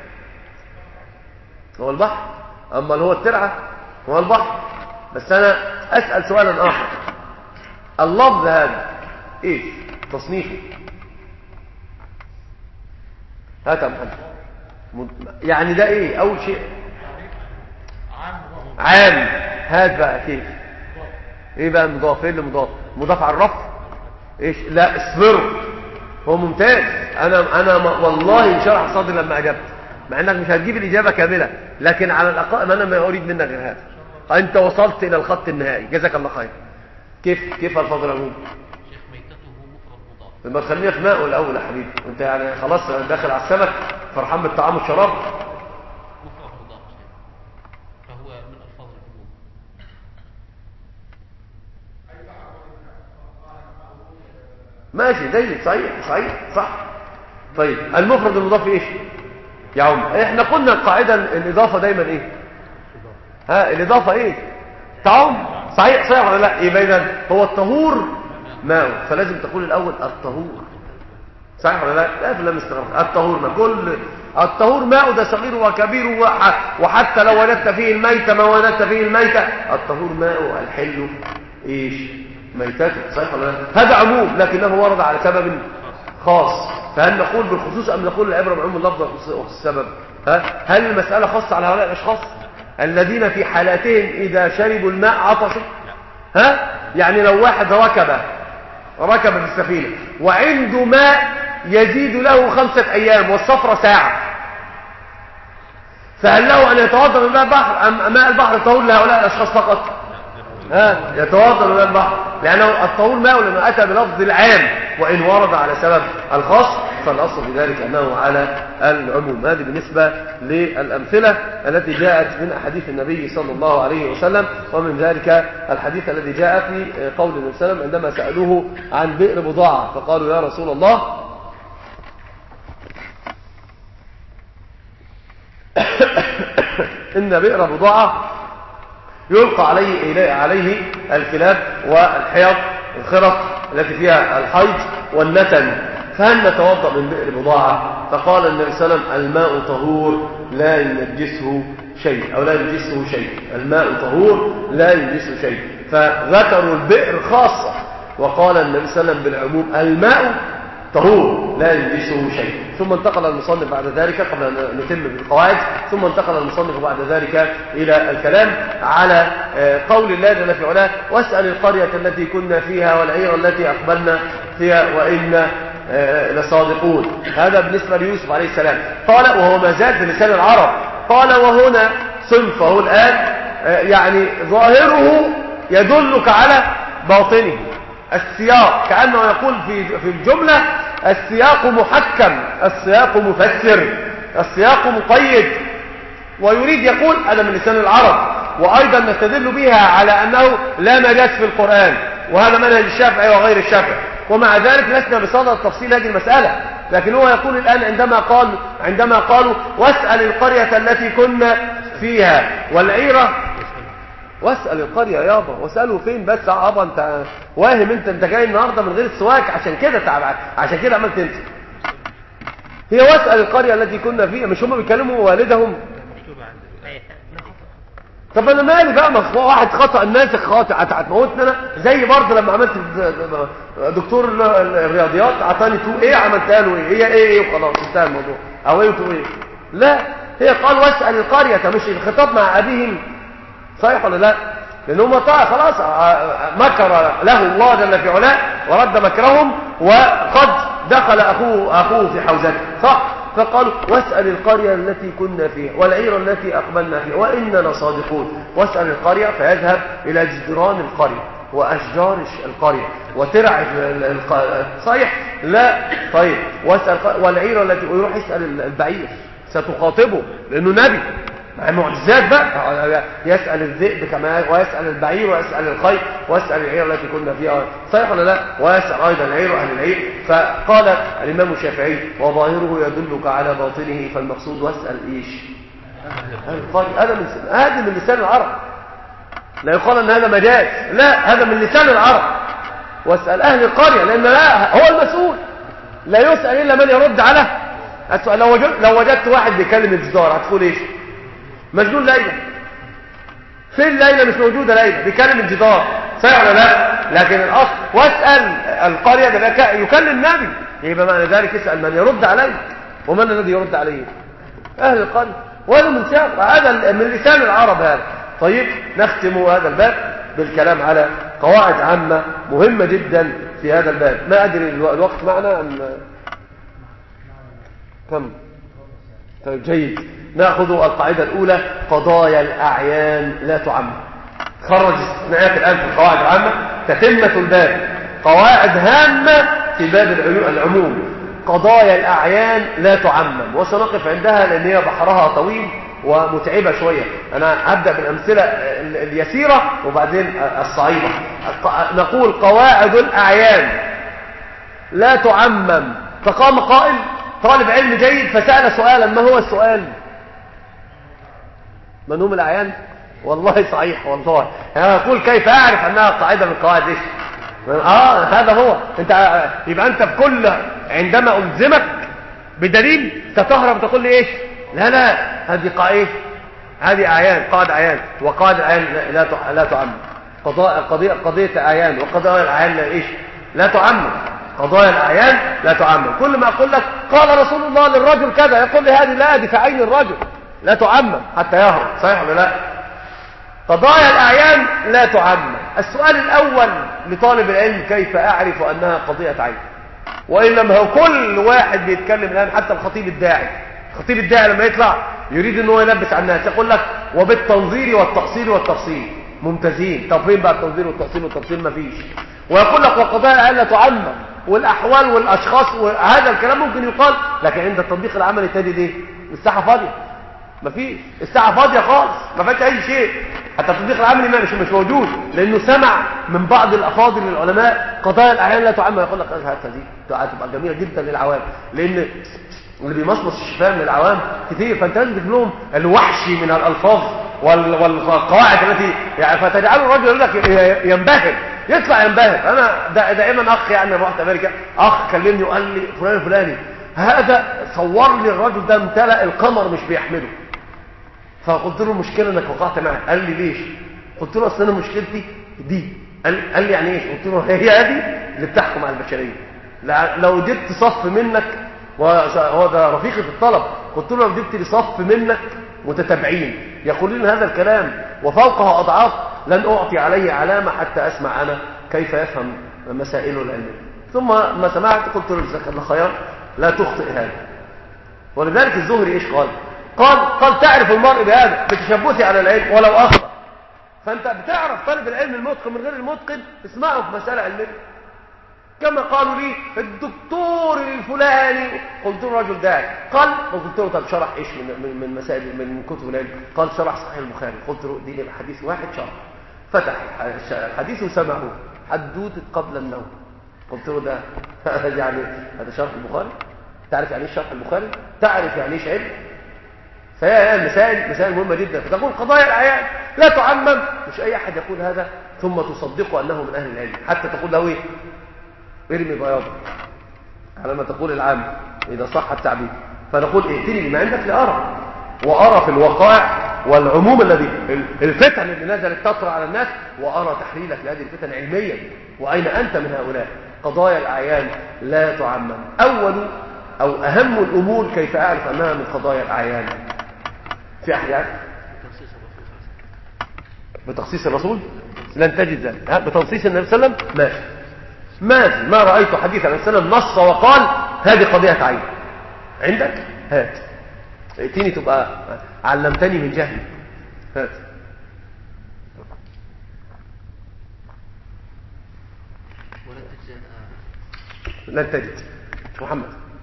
هو البحر؟ اما هو الترعه؟ هو البحر. بس انا اسال سؤالا اخر، اللفظ هذا ايش تصنيفه؟ هات يا محمد. يعني ده ايه اول شيء؟ عام. هات بقى كيف؟ ايه بقى المضاف؟ ايه اللي مضاف على الرفع؟ ايش؟ لا اصبروا، هو ممتاز. انا والله شرح صدري لما اجبت، مع انك مش هتجيب الاجابه كامله، لكن على الاقل انا ما اريد منك غير هذا. انت وصلت الى الخط النهائي، جزاك الله خير. كيف الفاظ العموم؟ شيخ ميتته مفرد مضاف. لما تخلينا في ماء الاول يا حبيبي، انت يعني خلاص داخل على السمك فرحان بالطعام والشراب. مفرد مضاف فهو من الفاظ العموم. ماشي جيد، صحيح صح. طيب المفرد المضاف ايش يا عم؟ احنا قلنا القاعده الاضافه دايما ايه؟ الاضافه ايه؟ تعم. صحيح ولا لا؟ يبقى اذا هو الطهور ماء، فلازم تقول الاول الطهور. صحيح ولا لا؟ لا في استغرب. الطهور ماء، كل الطهور ماء، ده صغير وكبير وحتى لو وجدت فيه الميتة ما وجدت فيه الميتة، الطهور ماء الحل ايش؟ ميتته. صحيح ولا لا؟ هذا عموم لكنه ورد على سبب خاص. فهل نقول بالخصوص ام نقول العبره بعموم اللفظ والسبب؟ هل المساله خاصه على هؤلاء الاشخاص الذين في حالاتهم اذا شربوا الماء عطشوا؟ يعني لو واحد ركب في السفينه وعنده ماء يزيد له 5 أيام والسفره ساعه، فهل له ان يتوضا من ماء البحر ام ماء البحر طهور لهؤلاء الاشخاص فقط؟ يتوضا من ماء البحر، لانه الطهور ماء لما اتى بلفظ العام، وان ورد على سبب الخاص فالاصل في ذلك انه على العموم. هذه بالنسبه للامثله التي جاءت من احاديث النبي صلى الله عليه وسلم. ومن ذلك الحديث الذي جاء في قول النبي صلى الله عليه وسلم عندما سالوه عن بئر بضاعه فقالوا يا رسول الله إن بئر بضاعة يلقى عليه الكلاب والحيض الخرق التي فيها الحيض والنتن، فهل نتوضأ من بئر بضاعة؟ فقال النبي صلى الله عليه وسلم الماء طهور لا ينجسه شيء، أو لا ينجسه شيء. الماء طهور لا ينجسه شيء. فذكروا البئر خاصة، وقال النبي صلى الله عليه وسلم بالعموم الماء طهور لا ينجسه شيء. ثم انتقل المصنف بعد ذلك، قبل أن نتم بالقواعد، ثم انتقل المصنف بعد ذلك إلى الكلام على قول الله جل في علاه واسأل القرية التي كنا فيها والعير التي أقبلنا فيها وإنا لصادقون. هذا بالنسبة ليوسف عليه السلام. قال وهو ما زال في لسان العرب، قال وهنا صنفه الآن يعني ظاهره يدلك على باطنه. السياق كأنه يقول في الجملة السياق محكم، السياق مفسر، السياق مقيد، ويريد يقول هذا من لسان العرب. وأيضا نستدل بها على أنه لا مجاز في القرآن، وهذا منهج الشافعي وغير الشافعي. ومع ذلك لسنا بصدد تفصيل هذه المسألة، لكن هو يقول الآن عندما قالوا واسأل القرية التي كنا فيها والعيرة واسأل القرية يابا، واسأله فين بس يابا، انت واهم، انت جاي النهاردة من غير السواك، عشان كده تعب، عشان كده عملت انت. هي واسأل القرية التي كنا فيها، مش هم بيكلموا والدهم؟ طب انا مالي بقى، ما واحد خطأ الناس خاطئ هتموتني انا؟ زي برضه لما عملت دكتور الرياضيات اعطاني 2A عملتها له ايه، هي ايه وخلاص انتهى الموضوع، او ايه 2A؟ لا، هي قال واسأل القرية، مش الخطاب مع ابيهم، صحيح ولا لا؟ لان هم خلاص مكر له الله جل في علاه ورد مكرهم، وقد دخل اخوه في حوزته، صح؟ فقالوا واسأل القرية التي كنا فيها والعير التي أقبلنا فيها وإننا صادقون. واسأل القرية فيذهب إلى جدران القرية وأشجار القرية وترع صحيح؟ لا. طيب واسأل والعير التي، ويروح يسأل البعير، ستخاطبه لأنه نبي مع معجزات بقى، يسأل الذئب كما، ويسأل البعير ويسأل الخيل ويسأل العير التي كنا فيها، صحيح ولا لا؟ ويسأل أيضا العير أهل العير. فقال الإمام الشافعي وظاهره يدلك على باطنه، فالمقصود واسأل إيش؟ هذا من لسان العرب، لا يقال أن هذا مجاز، لا، هذا من لسان العرب. واسأل أهل القرية، لأن لا هو المسؤول، لا يسأل إلا من يرد على السؤال. لو وجدت واحد بيكلم الجدار هتقول إيش؟ مجنون ليلى. فين ليلى؟ مش موجودة ليلى، بيكلم الجدار، صحيح ولا لا؟ لكن الأصل واسأل القرية ده يكلم نبي، يبقى معنى ذلك اسأل من يرد عليه، ومن الذي يرد عليه؟ أهل القرية. وهذا من سياق، هذا من لسان العرب هذا. طيب نختم هذا الباب بالكلام على قواعد عامة مهمة جدا في هذا الباب. ما أدري الوقت معنا أم كم؟ طيب جيد. نأخذ القاعدة الأولى، قضايا الأعيان لا تعمم. خرج استثناءات الآن في القواعد العامة، تتمة الباب، قواعد هامة في باب العموم. قضايا الأعيان لا تعمم، وسنقف عندها لأن هي بحرها طويل ومتعبة شوية. أنا هبدأ بالأمثلة اليسيرة وبعدين الصعيبة. نقول قواعد الأعيان لا تعمم. فقام قائل طالب علم جيد فسأل سؤالا، ما هو السؤال؟ من هم الأعيان؟ والله صحيح، والله أنا أقول كيف أعرف أنها قاعدة من قواعد إيش؟ هذا هو. يبقى أنت في كل عندما ألزمك بدليل ستهرب تقول لي إيش؟ لا هذه قاعدة، هذه أعيان، قاعدة أعيان، وقاعدة أعيان لا تعمم. قضية أعيان وقضايا الأعيان لا إيش؟ لا تعمم. قضايا الأعيان لا تعمم. كل ما أقول لك قال رسول الله للرجل كذا، يقول لي هذه لا، دي في عين الرجل، لا تعمم حتى يهرب، صحيح ولا لا؟ قضايا الأعيان لا تعمم. السؤال الأول لطالب العلم، كيف أعرف أنها قضية عين؟ وإنما هو كل واحد بيتكلم الآن، حتى الخطيب الداعي لما يطلع يريد أنه يلبس على الناس يقول لك وبالتنظير والتأصيل والتفصيل. ممتازين. طب فين بقى التنظير والتفصيل؟ ما فيش. ويقول لك وقضايا الأعيان لا تعمم، والأحوال والأشخاص، وهذا الكلام ممكن يقال، لكن عند التطبيق العملي تجد ايه؟ الساحة فاضية، ما فيش، الساحة فاضية خالص، ما فيش أي شيء. حتى التطبيق العملي مش موجود، لأنه سمع من بعض الأفاضل العلماء قضايا الأعيان لا تعمم، يقول لك هذه هتبقى جميلة جدا للعوام، لأن اللي بيمصمص الشفاه من العوام كتير، فانت لازم تجيب لهم الوحشي من الألفاظ والقواعد التي يعني، فتجعل الرجل يقول لك ينبهر، يطلع ينبهر. انا دائما اخ يعني رحت امريكا، اخ كلمني وقال لي فلان الفلاني هذا صور لي الرجل ده امتلأ القمر مش بيحمله. فقلت له المشكله انك وقعت معي. قال لي ليش؟ قلت له اصل انا مشكلتي دي. قال لي يعني ايش؟ قلت له هي هذه اللي بتحكم على البشريه. لو جبت صف منك، وهو ده رفيقي في الطلب، قلت له لو جبت لي صف منك متتابعين يقولون هذا الكلام وفوقه اضعاف، لن اعطي عليه علامه حتى اسمع انا كيف يفهم مسائله العلميه. ثم ما سمعت قلت له جزاك الله خيرا، لا تخطئ هذا. ولذلك الزهري ايش قال تعرف المرء بهذا بتشبثه على العلم ولو اخطأ. فانت بتعرف طالب العلم المتقن من غير المتقن، اسمعه في مساله علميه. كما قالوا لي الدكتور الفلاني، قلت له رجل داعي، قال قلت له طب شرح ايش من مسائل من كتب العلم؟ قال شرح صحيح البخاري. قلت له دي حديث واحد شرح، فتح الحديث وسمعه حدوته قبل النوم. قلت له ده يعني هذا شرح البخاري؟ تعرف يعني ايش شرح البخاري؟ تعرف يعني ايش علم؟ فهي مسائل مهمة جدا. فتقول قضايا الأعيان لا تعمم، مش أي أحد يقول هذا ثم تصدقه أنه من أهل العلم، حتى تقول له إيه؟ ارمي بياضك على ما تقول العام إذا صح التعبير. فنقول ائتني بما عندك لأرى، وأرى في الوقائع والعموم الذي الفتن اللي نزلت تطرأ على الناس، وأرى تحليلك لهذه الفتن علميا، وأين أنت من هؤلاء. قضايا الأعيان لا تعمم. أول أو أهم الأمور كيف أعرف أنها من قضايا الأعيان؟ في أحيان بتخصيص الرسول لن تجد ذلك، بتنصيص النبي صلى الله عليه وسلم ماشي. ما رأيت حديث النبي صلى الله عليه وسلم نص وقال هذه قضية عين. عندك؟ هات. ائتني تبقى علمتني من جهلي. هات. لن تجد محمد.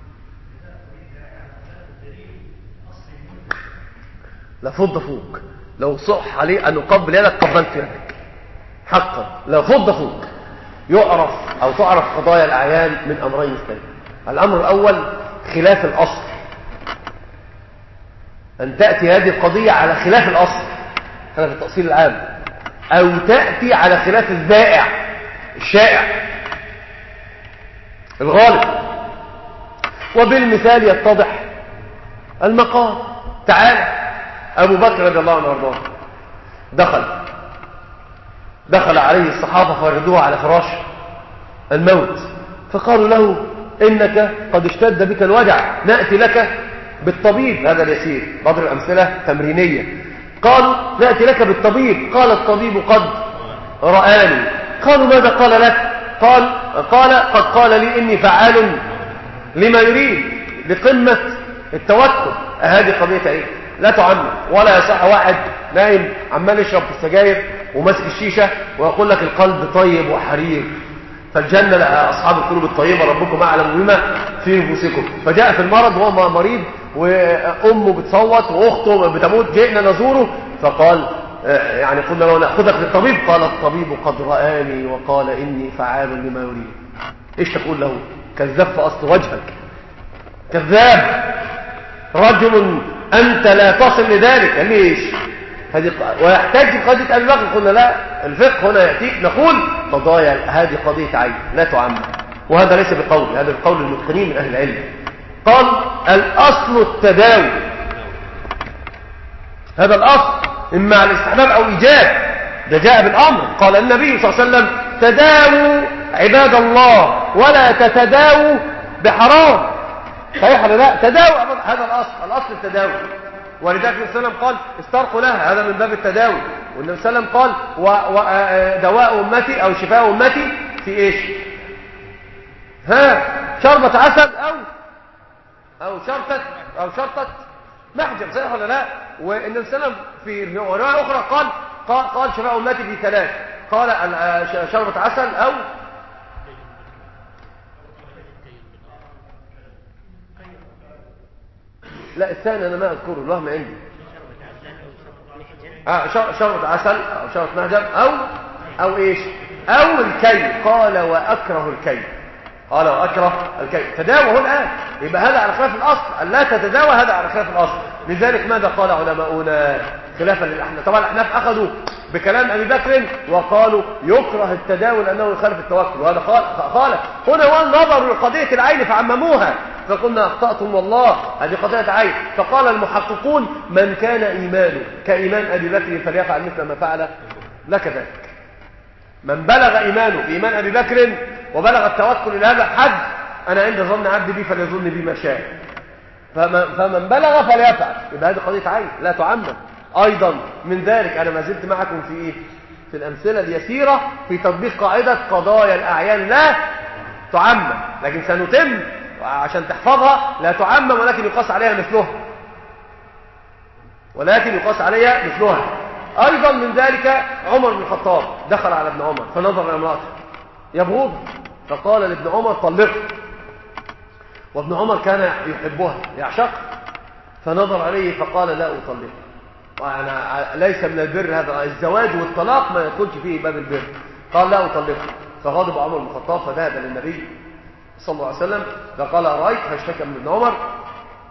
لفض فوق، لو صح عليه أن نقبل يدك قبلت يدك حقا. لفض فوق يعرف أو تعرف قضايا الأعيان من أمرين اثنين. الأمر الأول خلاف الأصل، أن تأتي هذه القضية على خلاف الأصل، خلاف التأصيل العام، أو تأتي على خلاف الذائع الشائع الغالب. وبالمثال يتضح المقام. تعال أبو بكر رضي الله عنه وارضاه دخل عليه الصحابة فوجدوه على فراش الموت، فقالوا له إنك قد اشتد بك الوجع، نأتي لك بالطبيب. هذا اليسير، بضرب أمثلة تمرينية. قالوا نأتي لك بالطبيب. قال الطبيب قد رآني. قالوا ماذا قال لك؟ قال قد قال لي إني فعال لما يريد، لقمة التوكل. هذه قضية ايه؟ لا تعمم. ولا يصح واحد نايم عمال يشرب في السجاير وماسك الشيشة ويقول لك القلب طيب وحرير، فالجنة أصحاب القلوب الطيبة ربكم أعلم بما في نفوسكم. فجاء في المرض وهو مريض وأمه بتصوت وأخته بتموت، جئنا نزوره فقال يعني قلنا له نأخذك للطبيب. قال الطبيب قد رآني وقال إني فعال لما يريد. إيش تقول له؟ كذاب في أصل وجهك، كذاب، رجل أنت لا تصل لذلك. ليش؟ ويحتاج قضية أبي بكر. قلنا لا، الفقه هنا يأتيك نقول قضايا هذه قضية عين لا تعمم. وهذا ليس بقول، هذا بقول المتقنين من أهل العلم. قال الأصل التداوي، هذا الأصل إما على الاستحباب أو إيجاب، ده جاء بالأمر. قال النبي صلى الله عليه وسلم تداووا عباد الله ولا تتداووا بحرام. صحيح ولا لا؟ تداووا، هذا الأصل التداوي. ولذلك النبي صلى الله عليه وسلم قال استرقوا لها، هذا من باب التداوي. والنبي صلى الله عليه وسلم قال دواء أمتي أو شفاء أمتي في إيش؟ شربة عسل أو شرطة محجم. صحيح ولا لا؟ والنبي صلى الله عليه وسلم في رواية أخرى قال شفاء أمتي في ثلاث، قال شربة عسل أو لا الثاني أنا ما أذكره، الوهم عندي. شربة عسل أو شربة محجم أو إيش؟ أو الكي. قال وأكره الكي. تداوى الآن. يبقى هذا على خلاف الأصل، أن لا تتداوى، هذا على خلاف الأصل. لذلك ماذا قال علماؤنا خلافا للأحناف؟ طبعا الأحناف أخذوا بكلام أبي بكر وقالوا يكره التداوي لأنه يخالف التوكل، وهذا خالف. هنا والنظر لقضية العين فعمموها، فقلنا أخطأتم والله، هذه قضية عين. فقال المحققون من كان إيمانه كإيمان أبي بكر فليفعل مثل ما فعل لك ذلك. من بلغ إيمانه بإيمان أبي بكر وبلغ التوكل إلى هذا الحد، أنا عند ظن عبدي بي فليظن بي ما شاء. فمن بلغ فليفعل. يبقى هذه قضية عين لا تعمم. أيضا من ذلك أنا ما زلت معكم في الأمثلة اليسيرة في تطبيق قاعدة قضايا الأعيان لا تعمم، لكن سنتم عشان تحفظها. لا تعمم ولكن يقاس عليها مثلها. أيضا من ذلك عمر بن الخطاب دخل على ابن عمر فنظر إلى امرأته يبغضها، فقال لابن عمر طلقها، وابن عمر كان يحبها يعشق، فنظر عليه فقال لا أطلقها. ليس من البر هذا الزواج والطلاق، ما يدخلش فيه باب البر. قال لا أطلقها، فغضب عمر بن الخطاب فذهب للنبي صلى الله عليه وسلم فقال أرأيت، فاشتكى من ابن عمر،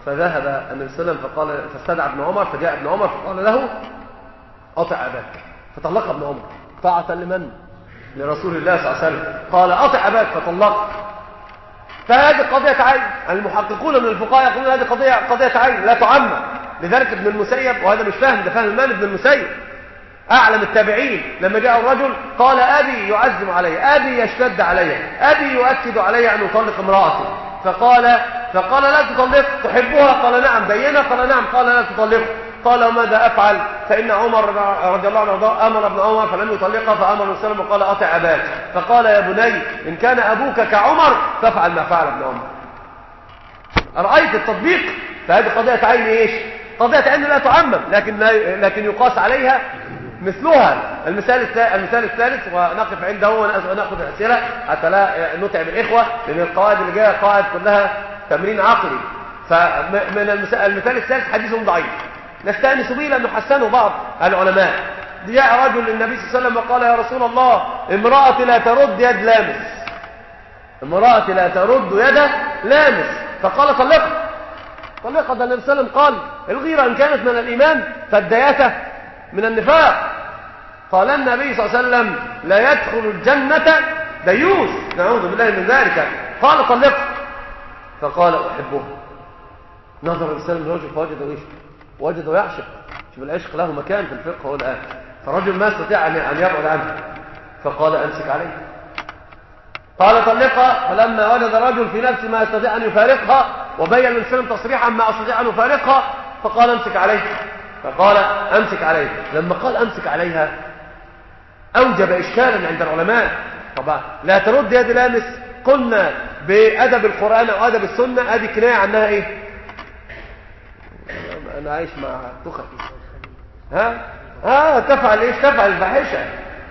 فذهب النبي صلى الله عليه وسلم فقال فاستدعى ابن عمر، فجاء ابن عمر فقال له أطع أباك، فطلق ابن عمر طاعة لمن؟ لرسول الله صلى الله عليه وسلم. قال أطع أباك فطلق. فهذه قضية عين. المحققون من الفقهاء يقولون هذه قضية عين لا تعمم. لذلك ابن المسيب، وهذا مش فاهم، ده فاهم الإمام ابن المسيب أعلم التابعين، لما جاء الرجل قال أبي يعزم علي، أبي يشتد علي، أبي يؤكد علي أن أطلق امرأتي، فقال لا تطلق، تحبها؟ قال نعم. بينها؟ قال نعم. قال لا تطلق. قال وماذا أفعل؟ فإن عمر رضي الله عنه أمر ابن عمر فلم يطلقها، فأمر النبي صلى الله عليه وسلم وقال أطع أباك. فقال يا بني إن كان أبوك كعمر فافعل ما فعل ابن عمر. أرأيت التطبيق؟ فهذه قضية عين إيش؟ قضية عين لا تعمم، لكن يقاس عليها مثلها. المثال الثالث، ونقف عنده ونأخذ الأسئلة حتى لا نتعب الإخوة، لأن القواعد اللي جاية قواعد كلها تمرين عقلي. فمن المثال الثالث حديث ضعيف نستأنس به لأنه حسنه بعض العلماء. جاء رجل للنبي صلى الله عليه وسلم وقال يا رسول الله امرأتي لا ترد يد لامس، امرأتي لا ترد يد لامس، فقال طلقها. ده النبي صلى الله عليه وسلم قال الغيرة إن كانت من الإيمان فالدياثة من النفاق. قال النبي صلى الله عليه وسلم لا يدخل الجنة ديوث، نعوذ بالله من ذلك. قال طلقها، فقال أحبها. نظر الإنسان للرجل فوجد ايش؟ وجد يعشق. شوف العشق له مكان في الفقه والآن. فالرجل ما استطاع أن يبعد عنه، فقال أمسك عليه. قال طلقها، فلما وجد الرجل في نفسه ما يستطيع أن يفارقها وبين الإنسان تصريحا ما أستطيع أن أفارقها، فقال أمسك عليه. فقال أمسك عليه. لما قال أمسك عليها أوجب إشكالا عند العلماء. طبعا لا ترد يد لامس، قلنا بأدب القرآن أو أدب السنة هذه كناية عنها إيه؟ أنا عايش مع تخفي تفعل إيش؟ تفعل الفاحشة.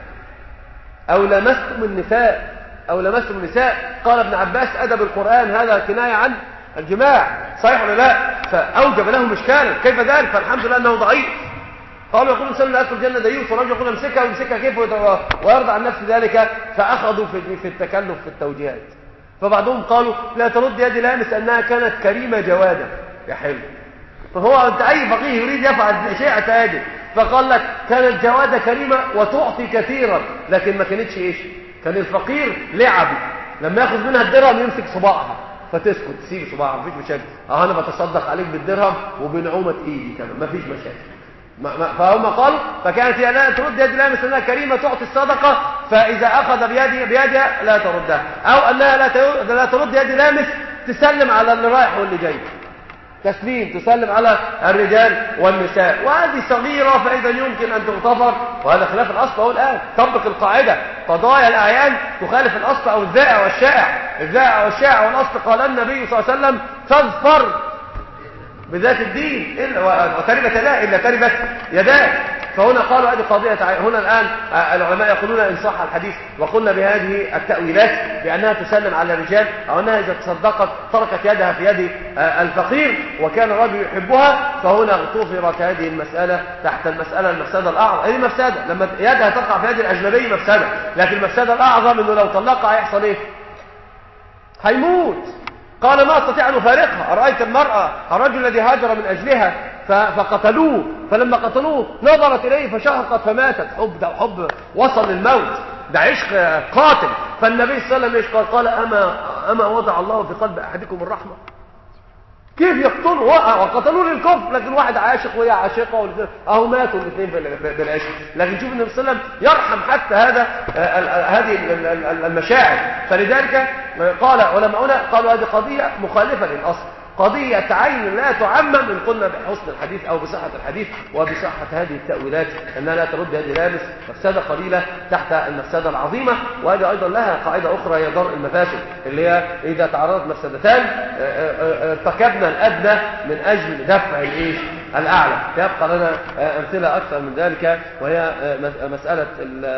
أو لمستم النساء، أو لمستم النساء. قال ابن عباس أدب القرآن هذا كناية عن الجماع، صحيح ولا لا؟ فأوجب لهم إشكالا، كيف ذلك؟ فالحمد لله أنه ضعيف. قالوا يقول الإنسان لا يدخل الجنة ديوث، والرجل يقول امسكها، ويمسكها كيف ويرضى عن نفس ذلك، فأخذوا في التكلف في التوجيهات. فبعضهم قالوا لا ترد يد لامس أنها كانت كريمة جوادة. يا حلو، فهو أنت أي فقيه يريد يفعل شيء اعتادي، فقال لك كانت جوادة كريمة وتعطي كثيرا، لكن ما كانتش إيش؟ كان الفقير لعبي لما ياخذ منها الدرهم يمسك صباعها فتسكت، تسيب صباعها، مفيش مشاكل. أنا بتصدق عليك بالدرهم وبنعومة إيدي كمان، مفيش مشاكل. فهم قالوا فكانت هي لا ترد يد لامس أنها كريمة تعطي الصدقة، فإذا أخذ بيدها لا تردها، أو أنها لا ترد يد لامس، تسلم على اللي رايح واللي جاي، تسليم، تسلم على الرجال والنساء. وهذه صغيرة فإذا يمكن أن تغتفر، وهذا خلاف الأصل. هو الآن طبق القاعدة، قضايا الأعيان تخالف الأصل أو الذائع والشائع. الذائع والشائع والأصل قال النبي صلى الله عليه وسلم فاظفر بذات الدين وتربت لا إلا تربت يداه. فهنا قالوا هذه قضية. هنا الآن العلماء يقولون إن صح الحديث وقلنا بهذه التأويلات بأنها تسلم على الرجال، أو أنها إذا تصدقت تركت يدها في يد الفقير وكان الرجل يحبها، فهنا اغتفرت هذه المسألة تحت المفسدة الأعظم. هذه مفسدة لما يدها تقع في يد الأجنبي مفسدة، لكن المفسدة الأعظم أنه لو طلقها هيحصل إيه؟ هيموت. قال ما استطيع أن أفارقها. أرأيت المرأة الرجل الذي هاجر من أجلها فقتلوه، فلما قتلوه نظرت إليه فشهقت فماتت. حب وصل للموت، ده عشق قاتل. فالنبي صلى الله عليه وسلم قال أما وضع الله في قلب أحدكم الرحمة؟ كيف يقتلوا؟ وقتلوه للكفر، لكن واحد عاشق وهي عاشقة، أهو ماتوا الاثنين بالعشق. لكن شوف النبي صلى الله عليه وسلم يرحم حتى هذه المشاعر. فلذلك قال علماؤنا قالوا هذه قضية مخالفة للأصل، قضية عين لا تعمم إن قلنا بحسن الحديث أو بصحة الحديث وبصحة هذه التأويلات أنها لا ترد هذه لامس، مفسدة قليلة تحت المفسدة العظيمة. وهذه أيضا لها قاعدة أخرى هي درء المفاسد، اللي هي إذا تعرضت مفسدتان ارتكبنا الأدنى من أجل دفع الأعلى. يبقى لنا أمثلة أكثر من ذلك، وهي مسألة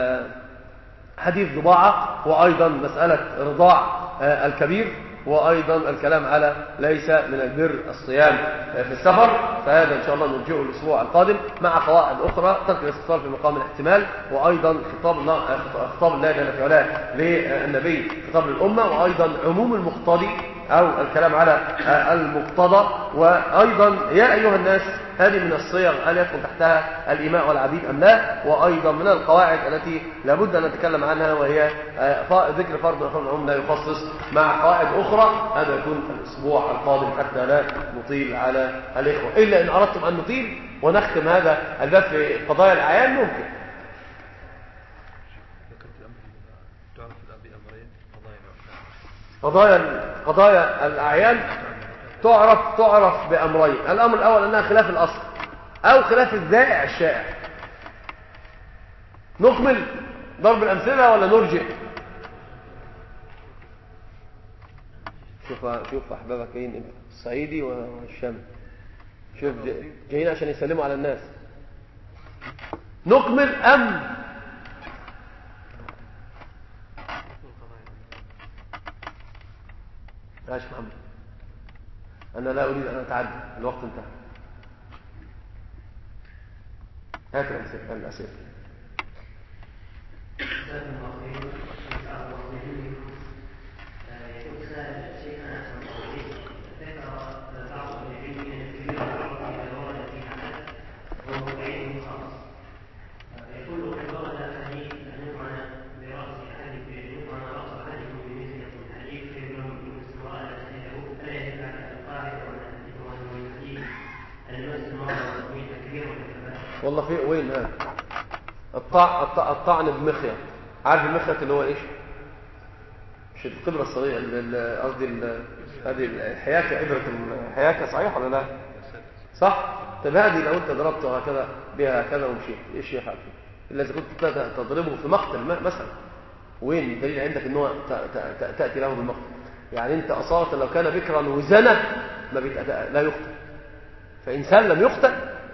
حديث ضباعة، وأيضا مسألة رضاع الكبير، وأيضا الكلام على ليس من البر الصيام في السفر. فهذا إن شاء الله نرجعه الأسبوع القادم مع قواعد أخرى، ترك الاستفسار في مقام الاحتمال، وأيضا خطاب الله جل في علاه للنبي، خطاب للأمة، وأيضا عموم المقتضي أو الكلام على المقتضى. وأيضا يا أيها الناس هذه من الصيغ هل يدخل تحتها الإماء والعبيد أم لا. وأيضا من القواعد التي لابد أن نتكلم عنها وهي ذكر فرض أخر العموم لا يخصص مع قواعد أخرى. هذا يكون الأسبوع القادم حتى لا نطيل على الإخوة، إلا إن أردتم أن نطيل ونختم هذا الباب في قضايا الأعيان ممكن. قضايا الأعيان تعرف بأمرين. الأمر الأول أنها خلاف الأصل أو خلاف الذائع الشائع. نكمل ضرب الأمثلة ولا نرجع؟ شوف أحبابك جايين الصعيدي والشام، شوف جايين عشان يسلموا على الناس. نكمل أم ماشي محمد؟ أنا لا أريد أن أتعدى، الوقت انتهى. هات الأسئلة. والله في وين هذا الطعن بمخيط. عارف المخيط اللي هو ايش؟ مش القبرة الصغيرة، قصدي هذه الحياكة، عبرة الحياكة، صحيح ولا لا؟ صح؟ طب هذه لو انت ضربته هكذا بها هكذا ومشيت ايش يفعل فيه؟ الا اذا كنت تضربه في مقتل مثلا. وين الدليل عندك ان هو تاتي له بالمقتل؟ يعني انت اصاله لو كان بكرا وزنى لا يقتل، فان سلم يقتل.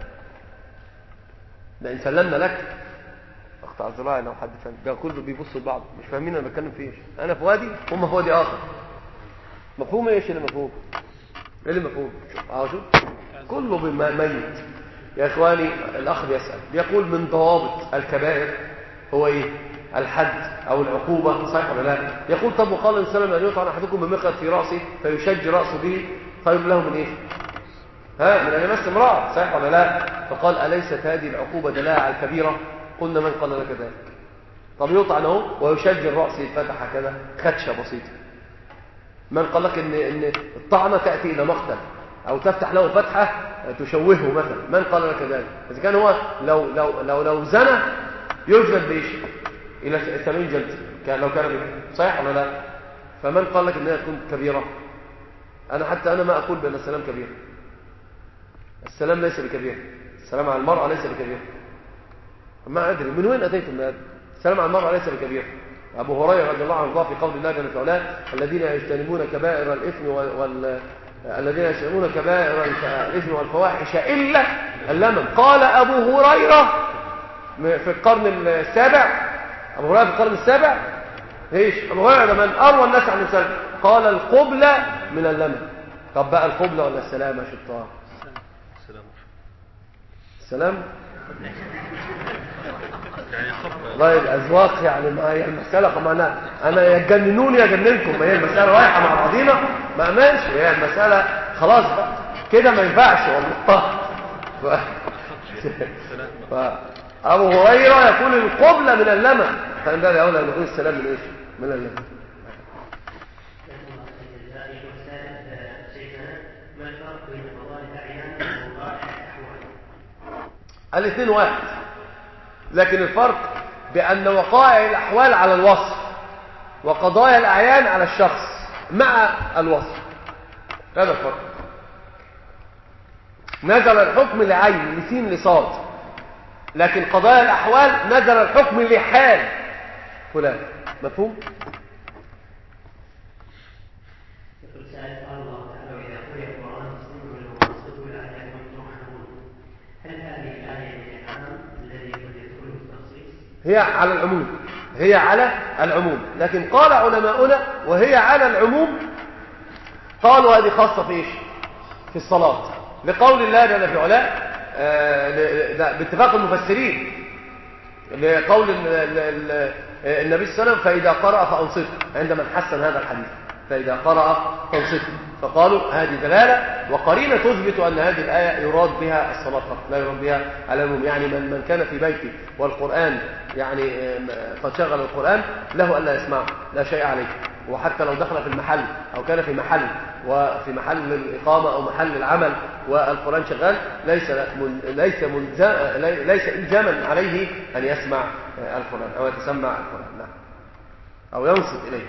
ده ان سلمنا لك اقطع الزراعي لو حد فاهم. ده كله بيبصوا لبعض مش فاهمين انا بتكلم في ايش. انا في وادي هم في وادي اخر. مفهوم ايش اللي مفهوم؟ ايه اللي مفهوم؟ شوف كله ميت يا اخواني. الاخ بيسال بيقول من ضوابط الكبائر هو ايه؟ الحد او العقوبه، صحيح ولا لا؟ يقول طب وقال النبي صلى الله عليه وسلم ان يطعن احدكم بمخيط في راسه فيشج راسه به خير له من ايه؟ من أن يمس امرأة، صحيح ولا لا؟ فقال أليست هذه العقوبة دلاله على الكبيرة؟ قلنا من قال لك ذلك؟ طب يطعن اهو ويشج الرأس يتفتح هكذا خدشة بسيطة. من قال لك ان الطعنة تأتي إلى مقتل أو تفتح له فتحة تشوهه مثلا؟ من قال لك ذلك؟ إذا كان هو لو زنى يجلد بإيش؟ إلى 80 جلد لو كان به، صحيح ولا لا؟ فمن قال لك أنها تكون كبيرة؟ أنا ما أقول بأن السلام كبير. السلام ليس بكبير. السلام على المرأة ليس بكبير. ما أدري من وين أتيتم بهذا. السلام على المرأة ليس بكبير. أبو هريرة رضي الله عنه في قول الله جل وعلا الذين يجتنبون كبائر الإثم الذين يجتنبون كبائر الإثم والفواحش إلا اللمم. قال أبو هريرة في القرن السابع. أبو هريرة في القرن السابع ايش؟ أبو هريرة من أروى الناس عن السلام قال القبلة من اللمم. طب بقى القبلة ولا السلام يا شطار؟ السلام والله الأذواق يعني ما هي المسألة كمان. أنا يجننوني يجننكم. ما هي المسألة رايحة مع بعضينا ما أمانش. هي المسألة خلاص بقى كده ما ينفعش والله. أبو هريرة يقول القبلة من اللمم، فإن ده يقول أن يقول السلام من إيش؟ من اللمم. الاثنين واحد، لكن الفرق بأن وقائع الأحوال على الوصف وقضايا الأعيان على الشخص مع الوصف. هذا الفرق. نزل الحكم لعين لسين لصاد، لكن قضايا الأحوال نزل الحكم لحال فلان. مفهوم؟ هي على العموم، هي على العموم، لكن قال علماؤنا وهي على العموم. قالوا هذه خاصة في ايش؟ في الصلاة، لقول الله جل في علاه باتفاق المفسرين، لقول النبي صلى الله عليه وسلم فإذا قرأ فأنصت، عندما حسن هذا الحديث فإذا قرأ فانصته. فقالوا هذه دلالة وقرينة تثبت أن هذه الآية يراد بها الصلاة فقط، لا يراد بها العموم. يعني من كان في بيته والقرآن يعني قد شغل القرآن له ألا يسمعه، لا شيء عليه. وحتى لو دخل في المحل أو كان في محل وفي محل الإقامة أو محل العمل والقرآن شغال، ليس إلزاما عليه أن يسمع القرآن أو يتسمع القرآن، لا، أو ينصت إليه.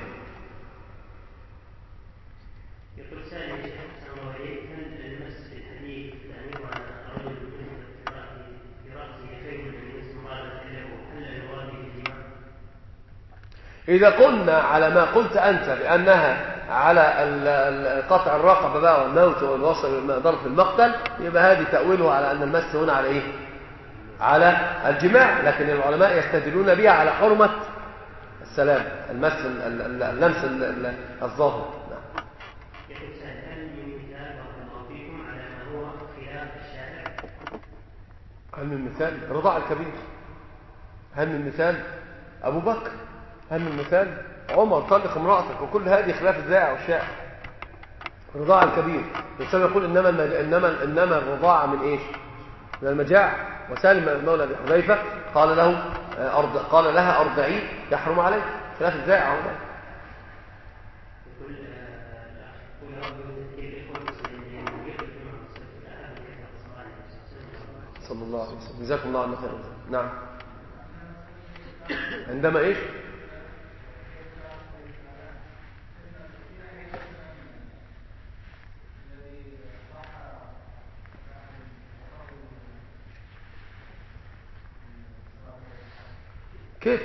يقول سائل يا شيخ أحسن الله إليك، هل المس في الحديث الأمير على رجل في رأسه خير من المس مغالبة له، هل المراد بالجماع؟ إذا قلنا على ما قلت أنت بأنها على قطع الرقبة بقى والموت والوصل ضرب المقتل، يبقى هذه تأويله على أن المس هنا على إيه؟ على الجماع. لكن العلماء يستدلون بها على حرمة السلام، اللمس الظاهر. يقول سائل هل من مثال بارك الله فيكم على ما هو خلاف الشارع؟ هل من مثال رضاع الكبير؟ هل من مثال أبو بكر؟ هل من مثال عمر طلق امرأتك؟ وكل هذه خلاف الذائع والشائع. رضاع الكبير الإنسان يقول إنما الرضاعة من إيش؟ من المجاعة. وسالم المولى أبي حذيفة قال لها أرضعي يحرم عليك، خلاف الذائع والله. صلى الله عليه وسلم. جزاكم الله عنه خيرا. نعم. عندما إيش؟ كيف؟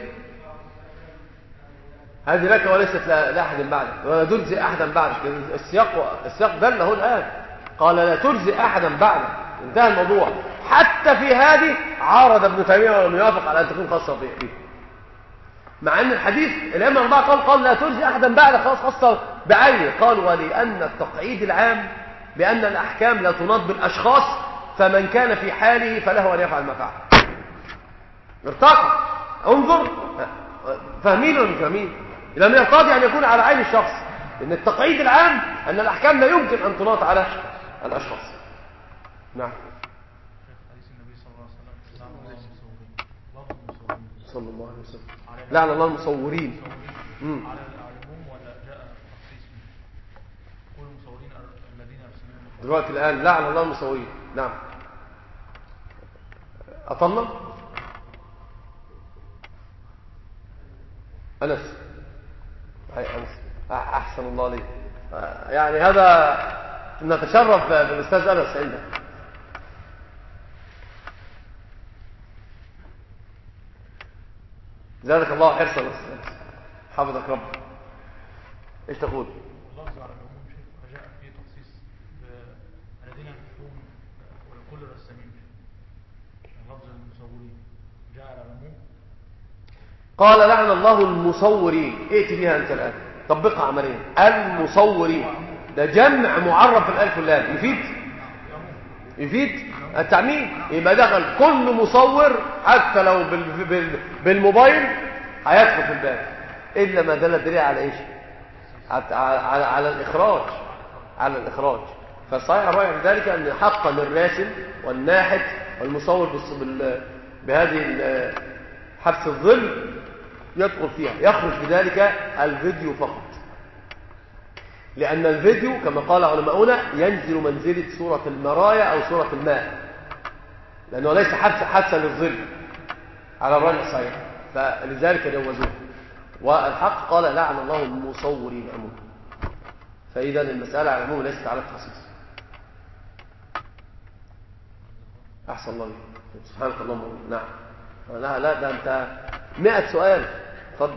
هذه لك وليست لأحد بعدك، ولا تجزئ أحدا بعدك. السياق دله الآن، قال لا تجزئ أحدا بعدك، انتهى الموضوع. حتى في هذه عارض ابن تيمية ولم يوافق على أن تكون خاصة به، مع أن الحديث الأئمة الأربعة قال لا تجزئ أحدا بعدك، خاصة بعينه. قال ولأن التقعيد العام بأن الأحكام لا تناط بالأشخاص، فمن كان في حاله فله أن يفعل ما فعل. ارتقى، انظر، فاهمين ولا مش فاهمين؟ لم يقتضي أن يكون على عين الشخص، لأن التقعيد العام أن الأحكام لا يمكن أن تناط على الأشخاص. نعم. حديث النبي صلى الله عليه وسلم صلى الله عليه وسلم لعن الله المصورين. على العموم ولا جاء تخصيص؟ كل المصورين الذين يرسلون دلوقتي الآن لعن الله المصورين. نعم. أطلنا أنس أحسن الله عليك. يعني هذا نتشرف بالأستاذ أنس عندك. زادك الله حرصا أستاذ، حفظك رب. إيش تقول؟ اللفظ على العموم شيء فجاء فيه تخصيص الذين يحكمون ولكل الرسامين، لفظ المصورين جاء على العموم. قال لعن الله المصورين، ائت بها أنت الآن طبقها عمليا. المصورين ده جمع معرف بالالف واللام، يفيد التعميم. يبقى دخل كل مصور حتى لو بالموبايل هيدخل في الباب، الا ما دل الدليل على ايش؟ على الاخراج، على الاخراج. فالصحيح الراجح في ذلك ان حقا الراسم والناحت والمصور بهذه حبس الظل يدخل فيها، يخرج بذلك الفيديو فقط، لأن الفيديو كما قال علماؤنا ينزل منزلة صورة المرايا أو صورة الماء، لأنه ليس حبسا للظل على الراجح الصحيح، فلذلك جوزوه. والحق قال لعن الله المصورين عموما، فإذا المسألة على العموم ليست على التخصيص. أحسن الله عليك. سبحانك اللهم. نعم. لا ده أنت 100 سؤال. اتفضل.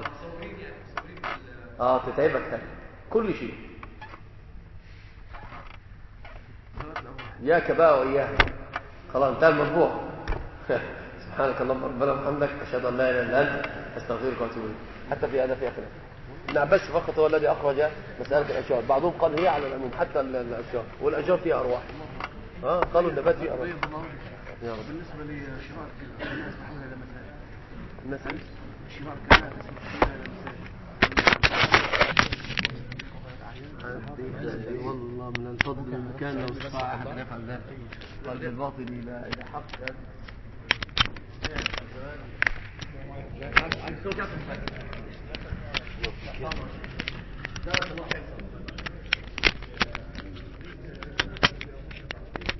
تتعبك هذا كل شيء، إياك بقى وإياك. خلاص انتهى الموضوع. سبحانك اللهم ربنا وبحمدك، أشهد أن لا إله إلا أنت، أستغفرك وأتوب إليك. حتى في هذا في خلاف. ابن عباس فقط هو الذي أخرج مسألة الأشجار، بعضهم قال هي على العموم حتى الأشجار، والأشجار فيها أرواح. قالوا النبات فيه أرواح. بالنسبة لشراء الناس تحولها إلى مساجد، مثلا شراء الكنائس تحولها إلى مساجد. والله من الفضل المكان لو استطاع أحد أن يفعل ذلك قلب الباطل إلى حق عايز